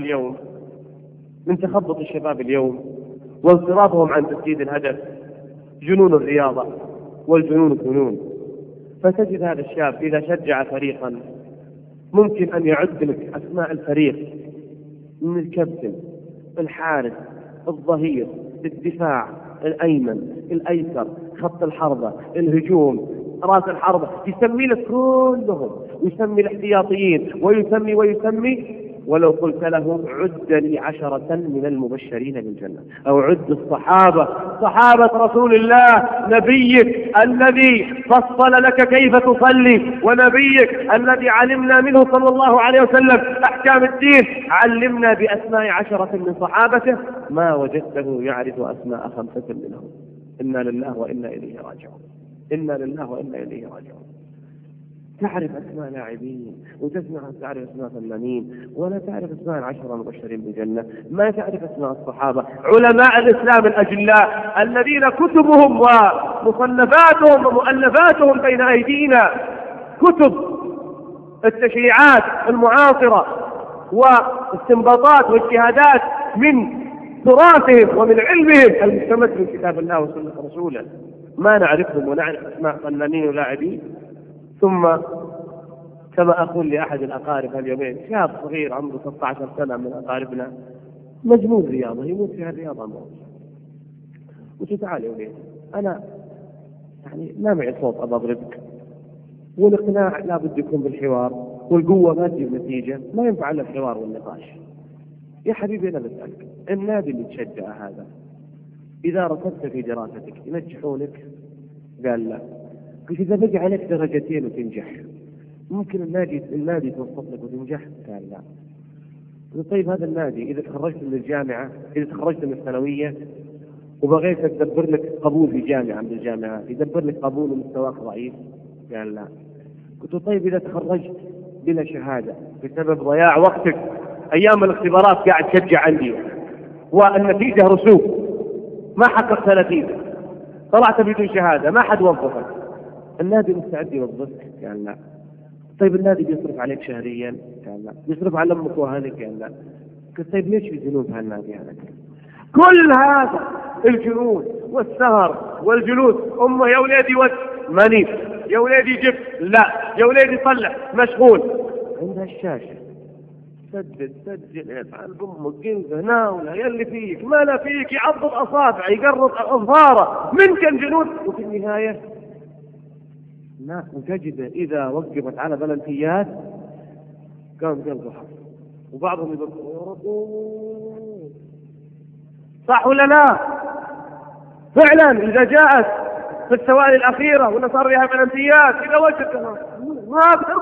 الشباب اليوم وانصرافهم عن تسديد الهدف جنون الرياضة والجنون فنون. فتجد هذا الشاب إذا شجع فريقا ممكن أن يعد لك أسماء الفريق من الكابتن، الحارس، الظهير، الدفاع، الأيمن، الأيسر، خط الحربة، الهجوم، رأس الحربة، يسمي لك كلهم، ويسمي الاحتياطيين، ويسمي ولو قلت له عد لي 10 من المبشرين بالجنة، أو عد صحابة رسول الله، نبيك الذي فصل لك كيف تصلي، ونبيك الذي علمنا منه صلى الله عليه وسلم أحكام الدين، علمنا بأسماء 10 من صحابته، ما وجدته يعرف أسماء 5 منهم. إنا لله وإنا إليه راجعون. تعرف أسماء لاعبين، تعرف أسماء فنانين، ولا تعرف أسماء 10 المبشرين بالجنة، ما تعرف أسماء الصحابة علماء الإسلام الأجلاء الذين كتبهم ومصنفاتهم ومؤلفاتهم بين أيدينا، كتب التشريعات المعاصرة واستنباطات واجتهادات من تراثهم ومن علمهم المستمد من كتاب الله وسنة رسوله، ما نعرفهم ونعرف أسماء فنانين ولاعبين. ثم كما أقول لأحد الأقارب اليومين، شاب صغير عمره 16 سنة من أقاربنا مجنون رياضة، يموت في الرياضة موت، وتتعال يا وليد أنا يعني ما معي صوت أبى أضربك، والإقناع لا بد يكون بالحوار، والقوة ما تجيب نتيجة، ما ينفع إلا الحوار والنقاش. يا حبيبي أنا بسألك، النادي اللي تشجع هذا إذا ركبت في دراستك ينجحونك؟ قال لا. قلت إذا بقى عليك 2 درجات وتنجح ممكن النادي توصل لك وتنجح؟ قال لا. قلت طيب هذا النادي إذا تخرجت من الجامعة، إذا تخرجت من الثانوية وبغيت تدبر لك قبول في جامعة من الجامعات، يدبر لك قبول ومستواك ضعيف؟ قال لا. قلت طيب إذا تخرجت بلا شهادة بسبب ضياع وقتك أيام الاختبارات قاعد تشجع عندي والنتيجة رسوب ما حققت نتيجة، طلعت بدون شهادة ما حد وظفك، النادي مستعد يوظفك؟ قال لا. طيب النادي بيصرف عليك شهريا؟ قال لا. بيصرف على امك واهلك؟ قال لا. قلت طيب ليش في جنود هالنادي هذا؟ كل هذا الجنود والسهر والجلوس، امه يا ولادي ماني، يا ولادي جب، لا يا ولادي طلع، مشغول عندها الشاشة، سجل افعل بامك، انزه ناوله يلي فيك ما لا فيك، يعضد اصابع يقرط اظهاره، من كان جنود، وفي النهايه لا. وتجد اذا وقفت على بلنتيات كان قلبه حق، وبعضهم يقول يا رب، صح ولا لا؟ فعلا اذا جاءت في السوائل الاخيره ولا صار فيها بلنتيات اذا وجدت ما اقدر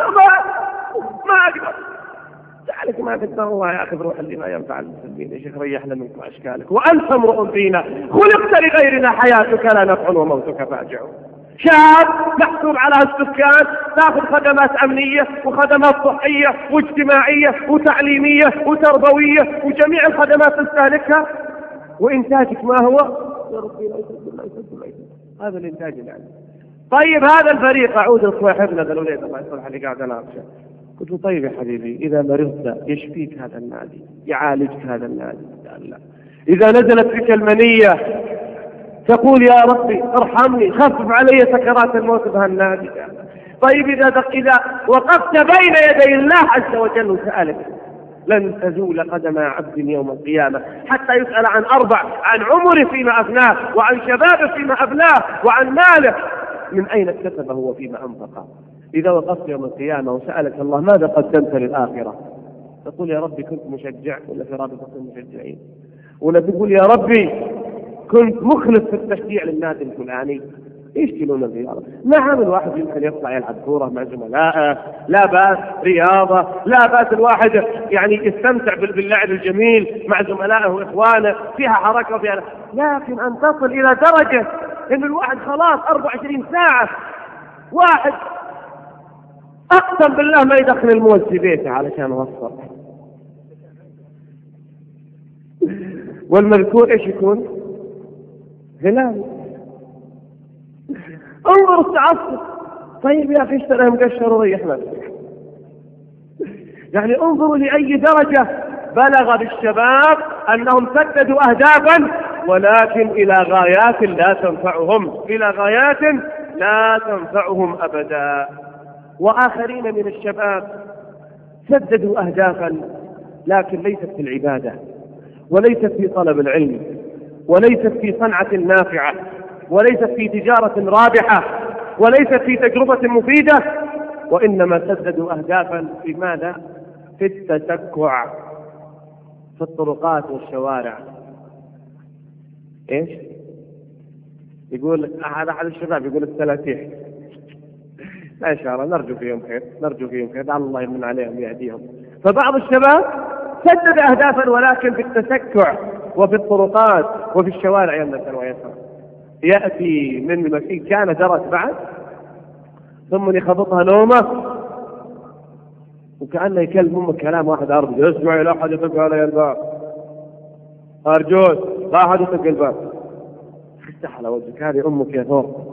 جعلك ما تقدر، الله ياخذ روح اللي ما ينفع المسلمين. يا شيخ ريحنا منك واشكالك، وانت امرؤ فينا خلقت لغيرنا، حياتك لا نفع وموتك فاجع. شاب محسوب على السكان، تاخذ خدمات امنيه وخدمات صحيه واجتماعيه وتعليميه وتربويه وجميع الخدمات تستهلكها، وانتاجك ما هو؟ يا ربي لا يسد هذا الانتاج العالي. طيب هذا الفريق، اعود لصاحبنا ذا الوليد الله يصلح اللي قاعد اناقشه، قلت له طيب يا حبيبي اذا مرضت يشفيك هذا النادي، يعالجك هذا النادي؟ قال لا. اذا نزلت بك المنيه تقول يا ربي ارحمني خفف علي سكرات الموت بهالنادي؟ طيب إذا وقفت بين يدي الله عز وجل وسألك، لن تزول قدم عبد يوم القيامة حتى يسأل عن 4، عن عمره فيما أفناه، وعن شبابه فيما أبلاه، وعن ماله من أين اكتسبه وفيما أنفقه. إذا وقفت يوم القيامة وسألك الله ماذا قدمت للآخرة، تقول يا ربي كنت مشجع ولا في رابطة المشجعين، ولا تقول يا ربي كنت مخلص في التشجيع للنادي الفلاني. يشكلون الرياضة. نعم الواحد يمكن يطلع يلعب كورة مع زملائه، لا بأس، رياضة لا بأس، الواحد يعني يستمتع باللعب الجميل مع زملائه وإخوانه، فيها حركة وفيها، لكن أن تصل إلى درجة إن الواحد خلاص 24 ساعة واحد أقسم بالله ما يدخل الموز في بيته علشان وصل. والمذكور ايش يكون؟ هلال. انظر التعصب. طيب يا اخي اشتري مقشر وريح نفسك. يعني انظروا لأي درجة بلغ بالشباب أنهم سددوا أهدافا ولكن إلى غايات لا تنفعهم، إلى غايات لا تنفعهم أبدا. وآخرين من الشباب سددوا أهدافا لكن ليست في العبادة، وليست في طلب العلم، وليست في صنعة نافعة، وليست في تجارة رابحة، وليست في تجربة مفيدة، وإنما سددوا أهدافا في ماذا؟ في التسكع في الطرقات والشوارع. إيش؟ يقول أحد الشباب يقول التلاتيح. ما شاء الله، نرجو فيهم خير، نرجو فيهم خير، لعل الله يمن عليهم ويهديهم. فبعض الشباب سدد أهدافا ولكن في التسكع وفي الطرقات وفي الشوارع يمنة ويسرا. يأتي من المسجد كان درس بعد ثم يخبطها نومه وكأنه يكلم أمك كلام واحد عربي. اسمعي لا أحد يطق علي الباب، أرجوك لا أحد يطق الباب. افتح على وجهك، هذه أمك يا ثور.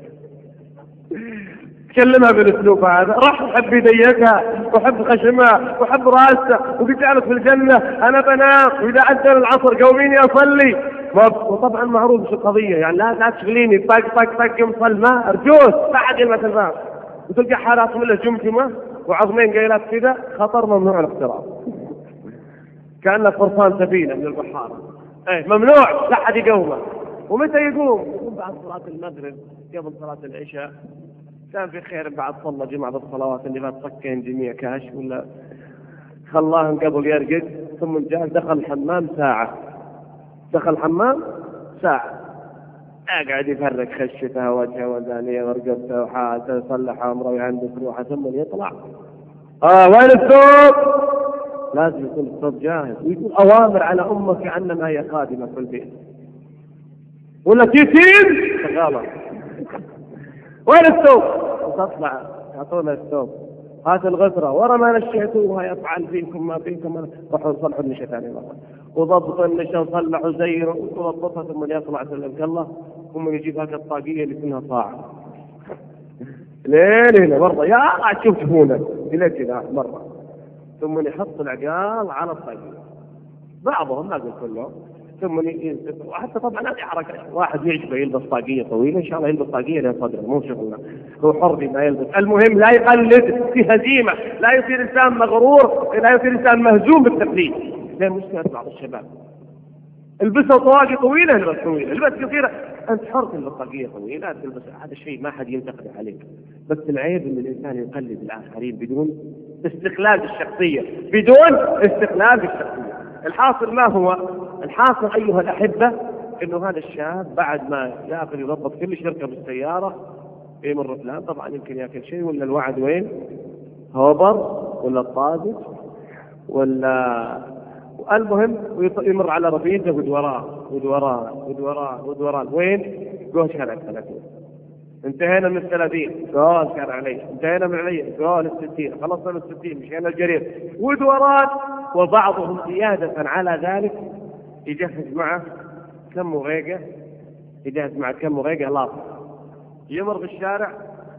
تكلمها بالأسلوب هذا، راح أحب يضيقها وأحب خشمها وأحب راسها وبيجعلك في الجنة، أنا بنام وإذا أذن العصر قوميني أصلي. وطبعا معروف شو القضية، يعني لا تشغليني طق طق طق مصل ما أرجوك لا أحد يلمس الباب. وتلقى حالات من الجمجمة وعظمين قيلات كذا، خطر ممنوع الاقتراب. كأنك فرسان سفينة من البحارة. ممنوع لا أحد يقومه. ومتى يقوم بعد صلاة المغرب قبل صلاة العشاء، كان في خير بعد صلى جمع بالصلوات اللي بعد صكين جميع كاش ولا خلاهم قبل يرقد، ثم جاء دخل الحمام ساعة، دخل الحمام ساعة قاعد يفرق خشتها وجهه وذانيه ورقبته وحالته يصلح امره ويهندس روحه ثم يطلع. وين الثوب؟ لازم يكون الثوب جاهز ويكون اوامر على امه كانما هي خادمه في البيت. ولا تيتين غلط. وين الثوب؟ تطلع يعطونا الثوب، هات الغسرة ورا ما نشيتوها يفعل فيكم ما فيكم. روحوا صلحوا النشا ثاني مرة وضبطوا النشا وصلحوا زيروا وضبطها ثم يطلع سلمك الله ثم يجيب هذه الطاقية اللي كلها صاع لين هنا مرة يا تشوف شفونا إلى كذا مرة ثم يحط العقال على الطاقية بعضهم ما أقول كلهم ثم وحتى طبعا هذه حركة واحد يعجبه يلبس طاقية طويلة إن شاء الله يلبس طاقية لين صدره مو شغلنا هو حر بما يلبس. المهم لا يقلد في هزيمة، لا يصير إنسان مغرور، لا يصير إنسان مهزوم بالتقليد. لأن مشكلة بعض الشباب البسوا طواقي طويلة البس طويلة، البس قصيرة، أنت حر تلبس طاقية طويلة تلبس، هذا الشيء ما حد ينتقد عليك. بس العيب إن الإنسان يقلد الآخرين بدون استقلال بالشخصية، بدون استقلال بالشخصية. الحاصل ما هو؟ الحاصل أيها الأحبة إنه هذا الشاب بعد ما يأكل يضبط كل شركة بالسيارة يمر فلان طبعا يمكن يأكل شيء ولا الوعد وين؟ هوبر ولا الطازج ولا المهم يمر على رفيقه ودوران وين؟ قول شارع 30 انتهينا من 30 قال كان علي انتهينا من علي قال 60 خلصنا من 60 مشينا الجرير ودوران. وبعضهم زيادة على ذلك يجهز معه كم مغيقة لاصق يمر بالشارع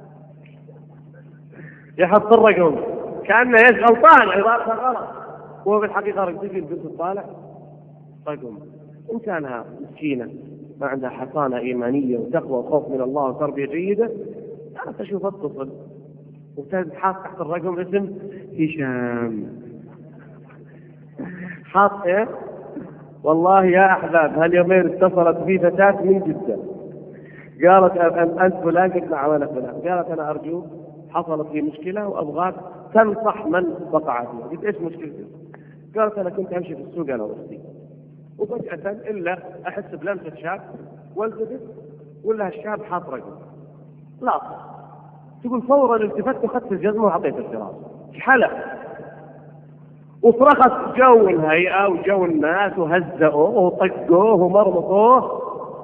يحط الرقم كأنه غلطان عبارة غلط وهو بالحقيقة رقم البنت الطالع رقم. إنسانها مسكينة ما عندها حصانة إيمانية وتقوى وخوف من الله وتربية جيدة، لا تشوف الطفل وتحط تحت الرقم اسم هشام حاط إيه. والله يا أحباب هاليومين اتصلت بي فتاة من جدة قالت أنت فلان؟ قلت نعم أنا فلان. قالت أنا أرجوك حصلت لي مشكلة وأبغاك تنصح من وقع فيها. قلت إيش مشكلتك؟ قالت أنا كنت أمشي في السوق أنا وأختي وفجأة إلا أحس بلمسة شاب والتفت ولا الشاب حاط رقم لا تقول فورا التفت وخدت الجزمة وعطيت الفراش حلق وصرخت جو الهيئة وجو الناس وهزئوه وطقوه ومرمطوه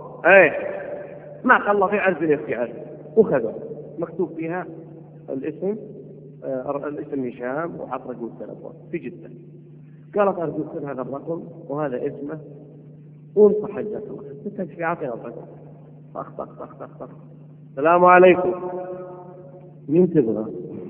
ما خلى في عرض يفتعل وخذوا مكتوب فيها الاسم هشام وحط رقم التلفون في جدة. قالت أرجوك هذا الرقم وهذا اسمه وانصح جزاك الله تكفي عافية طخ طخ طخ طخ طخ. السلام عليكم. مين تبغى؟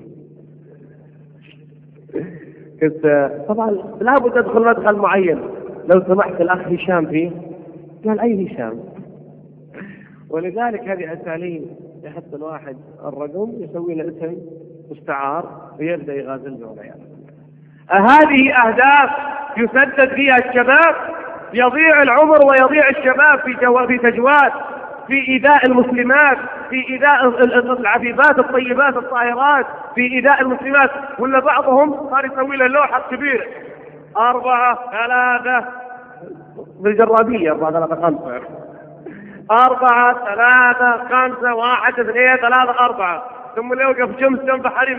كنت طبعا لابد أدخل مدخل معين. لو سمحت الأخ هشام فيه؟ قال أي هشام؟ ولذلك هذه أساليب يحط الواحد الرقم يسوي له اسم مستعار ويبدأ يغازله والعياذ بالله. هذه أهداف يسدد فيها الشباب، يضيع العمر ويضيع الشباب في تجوال، في إيذاء المسلمات، في إيذاء العفيفات الطيبات الطاهرات، في إيذاء المسلمات. ولا بعضهم صار يسوي له لوحة كبيرة 4 3 بالجرابية 4 3 5 4 3 5 1 2 3 4 ثم اللي يوقف شمس جنب حريم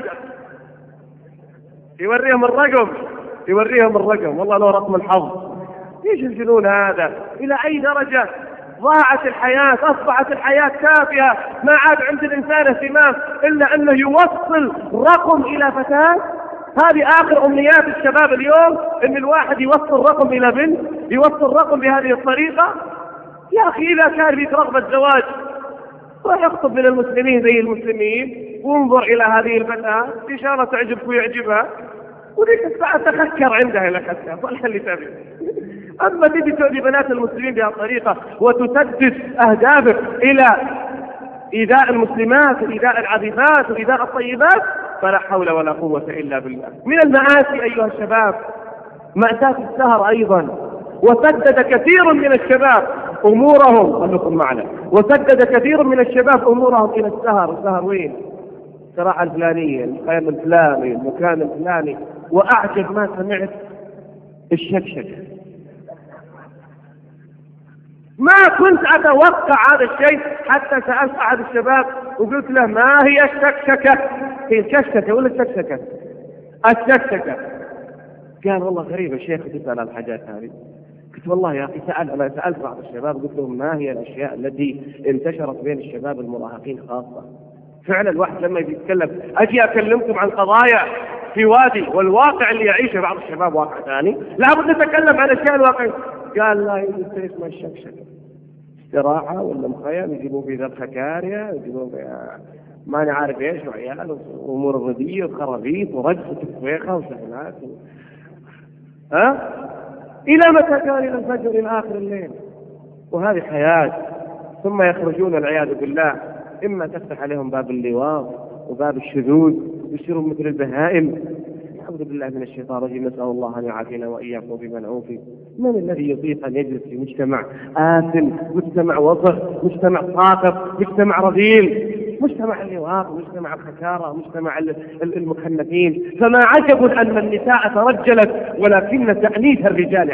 يوريهم الرقم والله لو رقم الحظ. ايش الجنون هذا؟ إلى أي درجة ضاعت الحياة؟ أصبحت الحياة تافهة، ما عاد عند الإنسان اهتمام إلا أنه يوصل رقم إلى فتاة. هذه آخر أمنيات الشباب اليوم، إن الواحد يوصل رقم إلى بنت، يوصل رقم بهذه الطريقة. يا أخي إذا كان فيك رغبة زواج ويخطب من المسلمين زي المسلمين، وانظر إلى هذه الفتاة إن شاء الله تعجبك ويعجبها، وذيك الساعة تخكر عندها إلى خسها صلح اللي تبي. أما تجي تؤذي بنات المسلمين بهذه الطريقة وتسدد أهدافك إلى إيذاء المسلمات وإيذاء العفيفات وإيذاء الطيبات، فلا حول ولا قوة إلا بالله. من المآسي أيها الشباب مأساة السهر أيضا. وسدد كثير من الشباب أمورهم، خلوكم معنا، وسدد كثير من الشباب أمورهم إلى السهر. السهر وين؟ الصراحة الفلانية، المكان الفلاني، المكان الفلاني. وأعجب ما سمعت الشكشكة. ما كنت أتوقع هذا الشيء حتى سألت أحد الشباب وقلت له ما هي الشكشكة؟ هي الشكشكة ولا الشكشكة؟ الشكشكة. قال والله غريبة الشيخ تسأل عن الحاجات هذه. قلت والله يا أخي أنا سألت بعض الشباب قلت لهم ما هي الأشياء التي انتشرت بين الشباب المراهقين خاصة. فعلا الواحد لما يتكلم أجي أكلمكم عن قضايا في وادي، والواقع اللي يعيشه بعض الشباب واقع ثاني، لابد نتكلم عن أشياء الواقع. قال لا يوجد شيء اسمه الشكشكة، استراحة ولا مخيم يجيبون في ذا الحكارية، يجيبون في ما أنا عارف إيش وعيال وأمور ردية وخرابيط ورجس وتفويخة وسهلات إلى متى كان؟ إلى الفجر إلى آخر الليل. وهذه حياة. ثم يخرجون العياذ بالله، إما تفتح عليهم باب اللواط وباب الشذوذ يصيرون مثل البهائم. أعوذ بالله من الشيطان الرجيم، نسأل الله أن يعافينا وإياكم بمن عوفي. من الذي يطيق أن يجلس في مجتمع آثم، مجتمع وسخ، مجتمع صاخب، مجتمع رذيل، مجتمع اللواط، مجتمع الخكارة، مجتمع المخنثين؟ فما عجب أن النساء ترجلت، ولكن تأنيث الرجال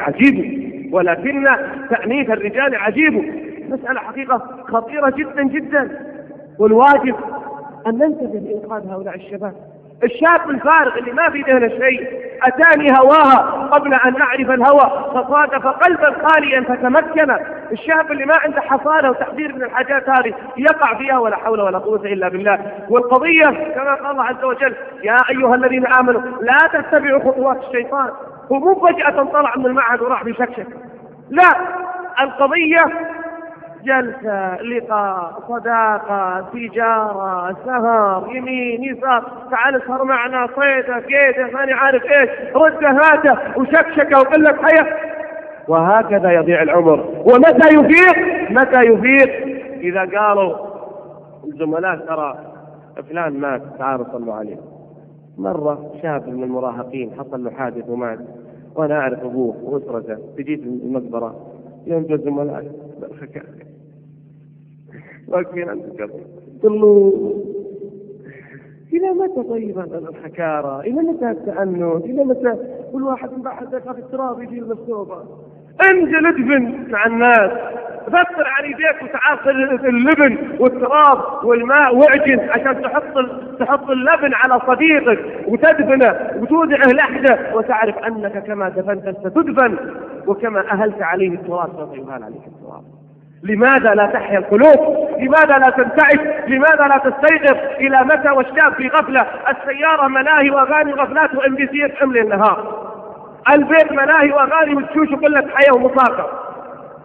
عجيب. مسألة حقيقة خطيرة جدا جدا، والواجب أن ننتبه لإنقاذ هؤلاء الشباب. الشاب الفارغ اللي ما في ذهنه شيء، أتاني هواها قبل أن أعرف الهوى فصادف قلبا خاليا فتمكن. الشاب اللي ما عنده حصانة وتحذير من الحاجات هذه يقع فيها ولا حول ولا قوة إلا بالله. والقضية كما قال الله عز وجل يا أيها الذين آمنوا لا تتبعوا خطوات الشيطان. هو مو فجأة طلع من المعهد وراح بشكشك، لا، القضية جلسة، لقاء، صداقة، تجارة، سهر، يمين يسار، تعال اسهر معنا، صيدة كيدة ماني عارف ايش، رده هاته وشكشكة وقلة حياة، وهكذا يضيع العمر. ومتى يفيق إذا قالوا الزملاء ترى فلان مات تعالوا صلوا عليه. مرة شاب من المراهقين حصل له حادث ومات، وأنا أعرف أبوه وأسرته، تجيت المقبرة ينجو الزملاء بالحكاية واقفين عند القبر، قل له إلى متى طيب هذا الحكارة؟ إلى متى التأنس؟ إلى متى كل واحد من بعد في التراب يجي المكتوبة؟ انزل ادفن مع الناس، فكر عن يديك وتعال اللبن والتراب والماء واعجن عشان تحط اللبن على صديقك وتدفنه وتودعه لحده، وتعرف أنك كما دفنت ستدفن، وكما أهلت عليه التراب سوف يهال عليك التراب. لماذا لا تحيا القلوب؟ لماذا لا تنتعش؟ لماذا لا تستيقظ؟ إلى متى والشاب في غفلة؟ السيارة ملاهي وأغاني غفلات وإم بي سي ليل نهار، البيت ملاهي وأغاني وتشوش وقلة حياة ومصاقة.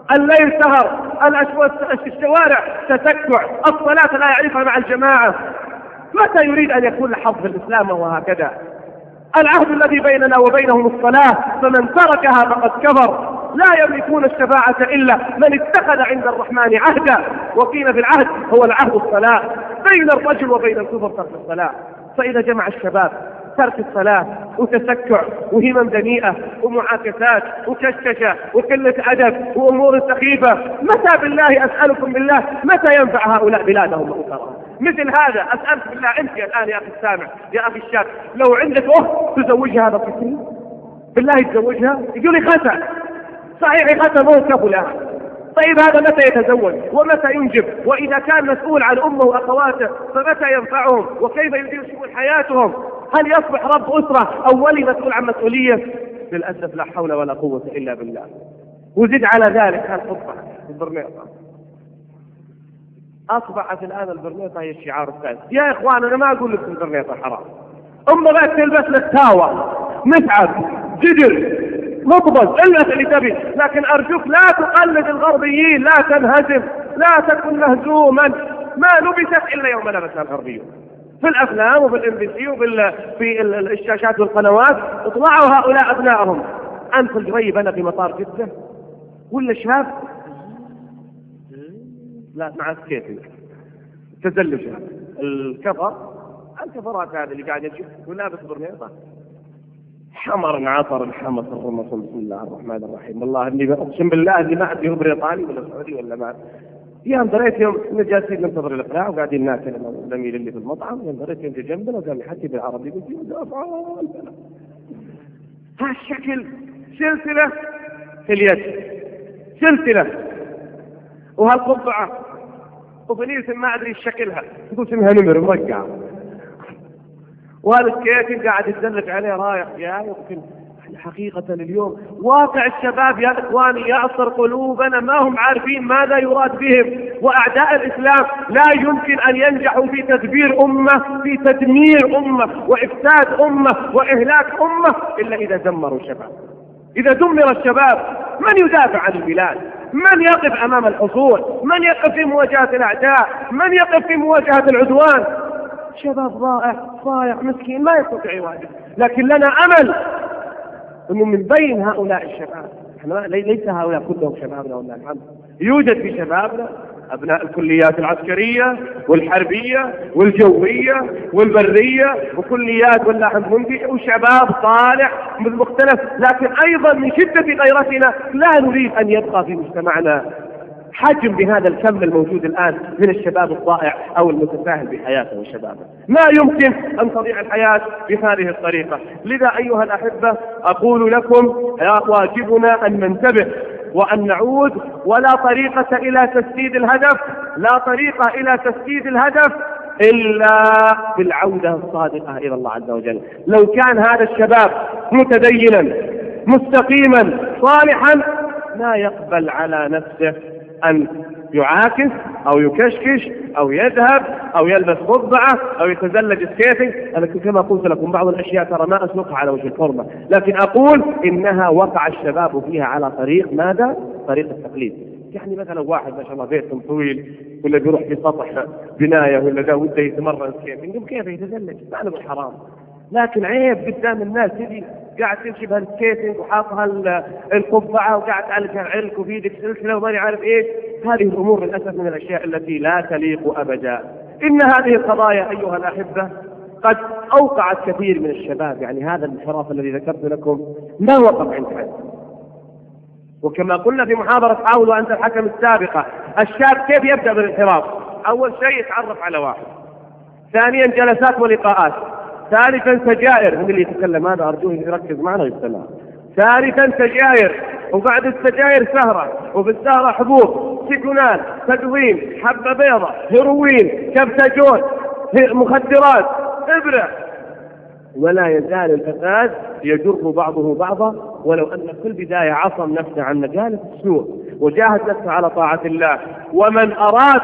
الليل سهر، الشوارع تتكع، الصلاة لا يعرفها مع الجماعة. متى يريد أن يكون لحظ الإسلام وهكذا؟ العهد الذي بيننا وبينهم الصلاة، فمن تركها فقد كفر. لا يملكون الشفاعة إلا من اتخذ عند الرحمن عهدا، وقيل في العهد هو العهد الصلاة. بين الرجل وبين الكفر ترك الصلاة. فإذا جمع الشباب ترك الصلاة وتسكع وهمم دنيئة ومعاكسات وكشكشة وقلة أدب وأمور سخيفة، متى بالله أسألكم بالله متى ينفع هؤلاء بلادهم وأسرهم؟ مثل هذا أسألك بالله أنت الآن يا أخي السامع يا أخي الشاب، لو عندك أخت تزوجها هذا الطفل بالله تزوجها؟ يقول لي ختم. صحيح ختم هو كفلها. طيب هذا متى يتزوج ومتى ينجب؟ وإذا كان مسؤول عن أمه وأخواته فمتى ينفعهم وكيف يدير شؤون حياتهم؟ هل يصبح رب أسرة أو ولي مسؤول عن مسؤولية؟ للأسف لا حول ولا قوة إلا بالله. وزد على ذلك الخطبة البرنيطة. أصبحت الآن البرنيطة هي الشعار الثالث. يا إخوان أنا ما أقول لك البرنيطة حرام، أما بقى تلبس لك تاوى متعب جدر مقبض إلا اللي تبي، لكن أرجوك لا تقلد الغربيين، لا تنهزم، لا تكن مهزوما. ما لبست إلا يوم لبسها الغربيون في الأفلام وفي الإنبسي وفي الشاشات والقنوات. اطلعوا هؤلاء أبنائهم. أنت القريب أنا في مطار جدة ولا شاب لا مع السكيتنج تزلج الكفرات هذه اللي قاعد يجي ولابس برنيطة حمر عطر الحمص الرمص. بسم الله الرحمن الرحيم. والله اني اقسم بالله اني ما عندي بريطاني ولا سعودي ولا ما يوم دريت يوم جالسين ننتظر الاقلاع وقاعدين ناكل انا والزميل اللي في المطعم، يوم دريت يوم جنبنا وقام يحكي بالعربي قلت له افعال هالشكل سلسله في اليد سلسله وهالقبعه وبنيت ما ادري شكلها تقول اسمها نمر مرقع والسكيتنج قاعد يتدلك عليه رايح. يا يمكن حقيقة اليوم واقع الشباب يا إخواني يعصر قلوبنا، ما هم عارفين ماذا يراد بهم. وأعداء الإسلام لا يمكن أن ينجحوا في تدبير أمة، في تدمير أمة وإفساد أمة وإهلاك أمة إلا إذا دمروا الشباب. إذا دمر الشباب من يدافع عن البلاد؟ من يقف أمام الحصول؟ من يقف في مواجهة الأعداء؟ من يقف في مواجهة العدوان؟ شباب ضائع مسكين ما يستطيع يواجه. لكن لنا أمل أنه من بين هؤلاء الشباب، ليس هؤلاء كلهم شبابنا والله الحمد، يوجد في شبابنا أبناء الكليات العسكرية والحربية والجوية والبرية وكليات واللاحم هندي وشباب صالح من مختلف. لكن أيضا من شدة غيرتنا لا نريد أن يبقى في مجتمعنا حجم بهذا الكم الموجود الآن من الشباب الضائع أو المتساهل بحياته وشبابه. ما يمكن أن تضيع الحياة بهذه الطريقة. لذا أيها الأحبة أقول لكم واجبنا أن ننتبه وأن نعود. ولا طريقة إلى تسديد الهدف، لا طريقة إلى تسديد الهدف إلا بالعودة الصادقة إلى الله عز وجل. لو كان هذا الشباب متدينا مستقيما صالحا لا يقبل على نفسه أن يعاكس أو يكشكش أو يذهب أو يلبس قبعة أو يتزلج سكيتنج. أنا كما قلت لكم بعض الأشياء ترى ما أسلكها على وجه الحرمة، لكن أقول إنها وقع الشباب فيها على طريق ماذا؟ طريق التقليد. يعني مثلا واحد ما شاء الله بيتهم طويل ولا بيروح في سطح بناية ولا ده وده يتمرن سكيتنج، كيف يتزلج؟ ما نقول حرام، لكن عيب قدام الناس تجي قاعد تمشي بهالسكيتنج وحاطها القبعة وقاعد تعالجها العرق وفي يدك سلسلة وما عارف ايه. هذه الامور للاسف من الاشياء التي لا تليق ابدا. ان هذه القضايا ايها الاحبة قد اوقعت كثير من الشباب. يعني هذا الانحراف الذي ذكرت لكم ما وقف عند حد. وكما قلنا في محاضرة حاول وانت الحكم السابقة، الشاب كيف يبدأ بالانحراف؟ اول شيء يتعرف على واحد، ثانيا جلسات ولقاءات، ثالثا سجائر. من اللي يتكلم هذا أرجوه يركز معنا ويستمع. ثالثا سجائر، وبعد السجائر سهرة، وفي السهرة حبوب، سيكونات، تدوين، حبة بيضة، هيروين، كبتاجون، مخدرات، إبرة. ولا يزال الفساد يجر بعضه بعضا. ولو أن في البداية عصم نفسه عن مجالس السوء وجاهد نفسه على طاعة الله. ومن أراد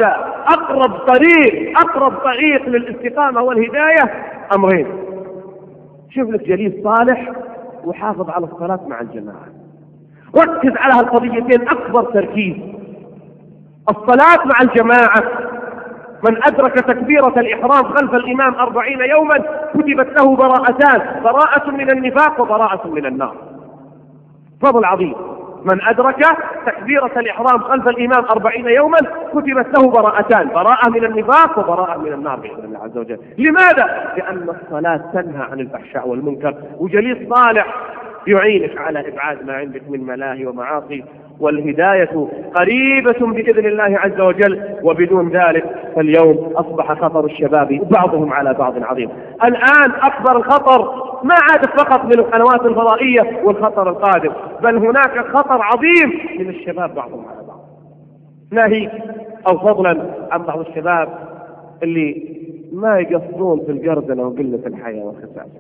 أقرب طريق للاستقامة والهداية أمرين: شوف لك جليس صالح وحافظ على الصلاة مع الجماعة، ركز على هالقضيتين أكبر تركيز. الصلاة مع الجماعة، من أدرك تكبيرة الإحرام خلف الإمام 40 يوما كتبت له براءتان، براءة من النفاق وبراءة من النار. فضل عظيم. من أدرك تكبيرة الإحرام خلف الإمام 40 يوما كتبت له براءتان، براءة من النفاق وبراءة من النار بإذن الله عز وجل. لماذا؟ لأن الصلاة تنهى عن الفحشاء والمنكر، وجليس صالح يعينك على إبعاد ما عندك من ملاهي ومعاصي، والهداية قريبة بإذن الله عز وجل. وبدون ذلك فاليوم أصبح خطر الشباب بعضهم على بعض عظيم. الآن أكبر الخطر ما عاد فقط من القنوات الفضائية والخطر القادم، بل هناك خطر عظيم من الشباب بعضهم على بعض، ناهيك أو فضلا عن بعض الشباب اللي ما يقصرون في القردنة وقلة الحياة والخساسة.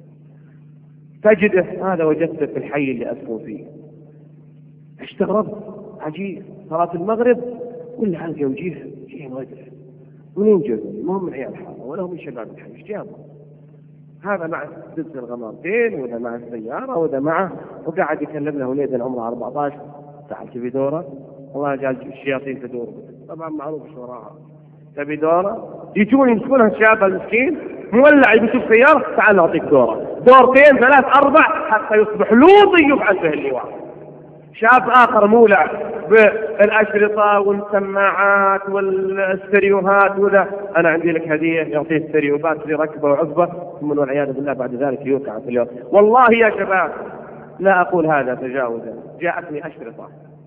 تجده هذا وجدته في الحي اللي أسكن فيه، استغربت عجيب صلاة المغرب كل حاجة وجيه ما أدري منين جاءوا، ما هم من عيال الحارة ولا هم من شباب الحي، ايش جابوا؟ هذا مع دبس الغمارتين وذا مع السيارة وذا معه، وقاعد يكلمنا وليد عمره 14 تعال تبي دورة؟ والله جال الشياطين تدور، طبعا معروف ايش وراها، تبي دورة؟ يجون يمسكونها الشاب المسكين مولع يمسك سيارة، تعال نعطيك دورة، دورتين ثلاث أربع حتى يصبح لوطي يفعل به اللواء. شاب آخر مولع بالأشرطة والسماعات والستريوهات وذا، أنا عندي لك هدية، يعطيه ستريو باتري ركبة وعصبة، ثم والعياذ بالله بعد ذلك يوقع في اليوم. والله يا شباب لا أقول هذا تجاوزا، جاءتني أشرطة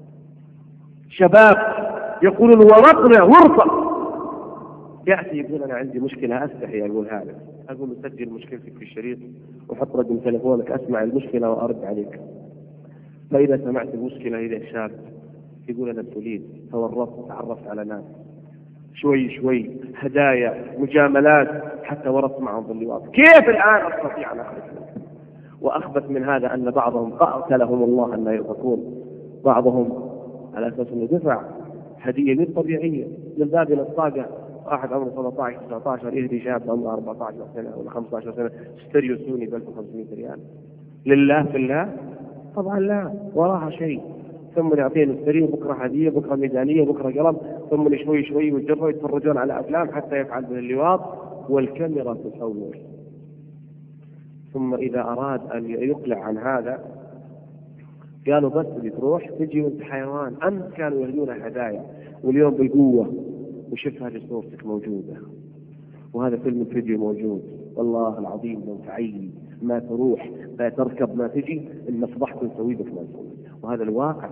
شباب يقولون ورطنا ورطة، يأتي يقول أنا عندي مشكلة، أستحي أقول هذا، أقول له سجل مشكلتك في الشريط وحط رقم تلفونك أسمع المشكلة وأرد عليك. فإذا سمعت المشكلة إذا الشاب يقول أنا ابتليت، تورطت، تعرفت على ناس، شوي شوي هدايا مجاملات حتى ورطت معهم باللواط، كيف الآن أستطيع أن أخرج منه؟ وأخبث من هذا أن بعضهم قاتلهم الله أن لا يرفقون، بعضهم على أساس أنه دفع هدية غير طبيعية من باب الطاقة، واحد عمره 17 19 يهدي شاب عمره 14 سنة ولا 15 سنة ستيريو سوني ب 1500 ريال، لله في الله؟ طبعا لا، وراها شيء. ثم يعطينا السرير بكرة هدية، بكرة ميزانية، بكرة قلم، ثم شوي شوي ويجروا يتفرجون على أفلام حتى يفعل به اللواط، والكاميرا تصور. ثم إذا أراد أن يقلع عن هذا قالوا بس بتروح تجي وانت حيوان، أمس كانوا يهدون هدايا واليوم بالقوة، وشوف هذه صورتك موجودة وهذا فيلم الفيديو موجود، والله العظيم لو تعين ما تروح لا تركب ما تجي إن فضحت نسوي بك ما تسوي، وهذا الواقع.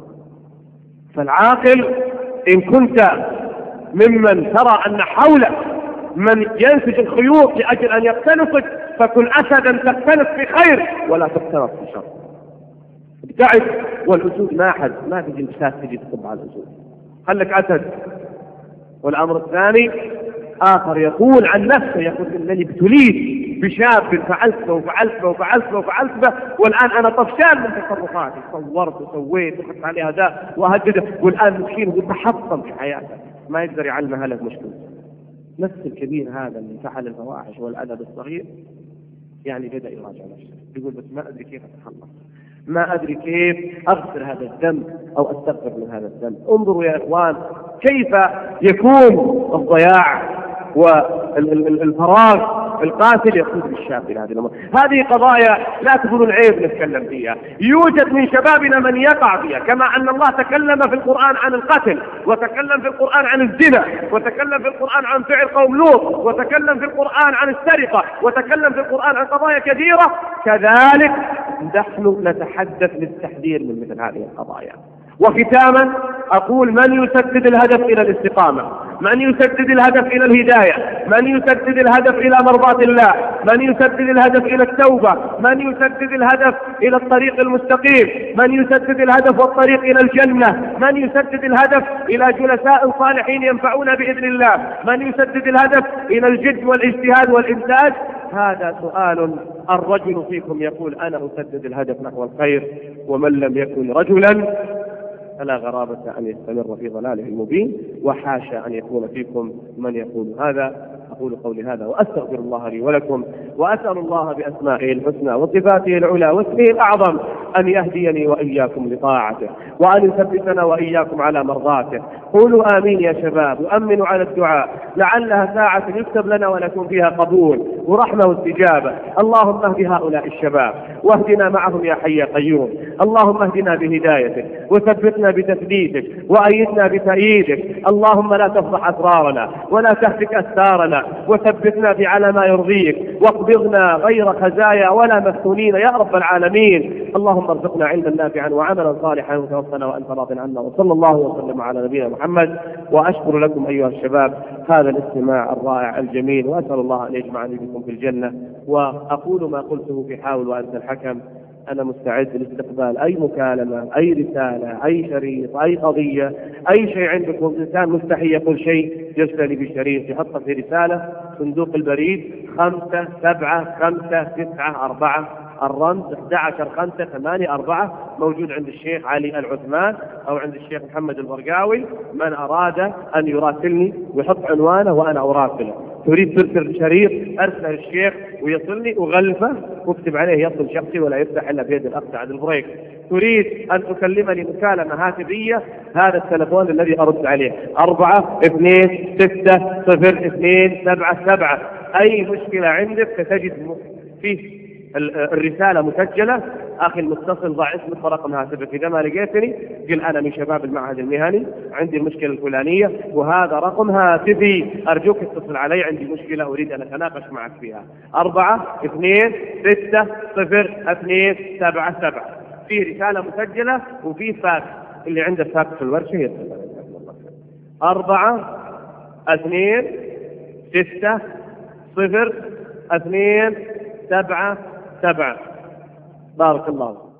فالعاقل إن كنت ممن ترى أن حولك من ينسج الخيوط لأجل أن يقتنصك فكن أسدا تقتنص في خير ولا تقتنص في شر. ابتعد، والأسود ما تجي البسات تجي تطب على الأسود، خلك أسد. والأمر الثاني آخر يقول عن نفسه، يقول إنني ابتليت بشاب فعلت به والآن أنا طفشان من تصرفاتي، صورت وسويت وخدت عليه هذا وهدده، والآن مسكين وتحطم في حياته ما يقدر يعلم أهله مشكلة. نفس الكبير هذا اللي فعل الفواحش والأدب الصغير يعني بدأ يراجع نفسه، يقول بس ما أدري كيف أتخلص، ما أدري كيف أغفر هذا الذنب أو أستغفر من هذا الذنب. انظروا يا إخوان كيف يكون الضياع والفراغ القاتل يقود بالشاب إلى هذه الأمور. هذه قضايا لا تكون عيب نتكلم فيها، يوجد من شبابنا من يقع فيها، كما أن الله تكلم في القرآن عن القتل، وتكلم في القرآن عن الزنا، وتكلم في القرآن عن فعل قوم لوط، وتكلم في القرآن عن السرقة، وتكلم في القرآن عن قضايا كثيرة، كذلك نحن نتحدث للتحذير من مثل هذه القضايا. وختاما أقول من يسدد الهدف إلى الاستقامة، من يسدد الهدف إلى الهداية، من يسدد الهدف إلى مرضاة الله، من يسدد الهدف إلى التوبة، من يسدد الهدف إلى الطريق المستقيم، من يسدد الهدف والطريق إلى الجنة، من يسدد الهدف إلى جلساء صالحين ينفعون بإذن الله، من يسدد الهدف إلى الجد والاجتهاد والإنتاج. هذا سؤال الرجل فيكم يقول أنا أسدد الهدف نحو الخير، ومن لم يكن رجلا فلا غرابة أن يستمر في ضلاله المبين، وحاشا أن يكون فيكم من يقول هذا. أقول قولي هذا وأستغفر الله لي ولكم، وأسأل الله بأسمائه الحسنى وصفاته العلى واسمه الأعظم أن يهديني وإياكم لطاعته، وأن يثبتنا وإياكم على مرضاته. قولوا آمين يا شباب، وأمنوا على الدعاء، لعلها ساعة يكتب لنا ولكم فيها قبول ورحمة واستجابة. اللهم اهد هؤلاء الشباب واهدنا معهم يا حي يا قيوم. اللهم اهدنا بهدايتك وثبتنا بتثبيتك وأيدنا بتأييدك. اللهم لا تفضح أسرارنا ولا تهتك أستارنا، وثبتنا على ما يرضيك، واقبضنا غير خزايا ولا مفتونين يا رب العالمين. اللهم ارزقنا علما نافعا وعملا صالحا وتوفنا وأنت راض عنا. وصلى الله وسلم على نبينا محمد. وأشكر لكم أيها الشباب هذا الاستماع الرائع الجميل، وأسأل الله أن يجمعني بكم في الجنة. وأقول ما قلته في حاول وأنت الحكم، أنا مستعد لاستقبال أي مكالمة، أي رسالة، أي شريط، أي قضية، أي شيء عندكم. إنسان مستحي يقول شيء يرسل بشريط يحطه في رسالة، صندوق البريد 57594، الرمز 11-5-8-4، موجود عند الشيخ علي العثمان أو عند الشيخ محمد البرقاوي. من أراد أن يراسلني ويحط عنوانه وأنا أراسله. تريد ترسل شريط أرسل الشيخ ويصلني وغلفه واكتب عليه يصل شخصي ولا يفتح إلا بيد الأخ سعد البريك. تريد أن تكلمني مكالمة هاتفية، هذا التلفون الذي أرد عليه 426-0-277. أي مشكلة عندك ستجد فيه الرسالة مسجلة. أخي المتصل ضع اسمك ورقم هاتفك، إذا ما لقيتني قل أنا من شباب المعهد المهني عندي المشكلة الفلانية وهذا رقم هاتفي، أرجوك اتصل علي عندي مشكلة أريد أن أتناقش معك فيها. 426-0-277. في رسالة مسجلة وفي فاكس، اللي عنده فاكس في الورشة يتصل. 426-0-277. بارك الله.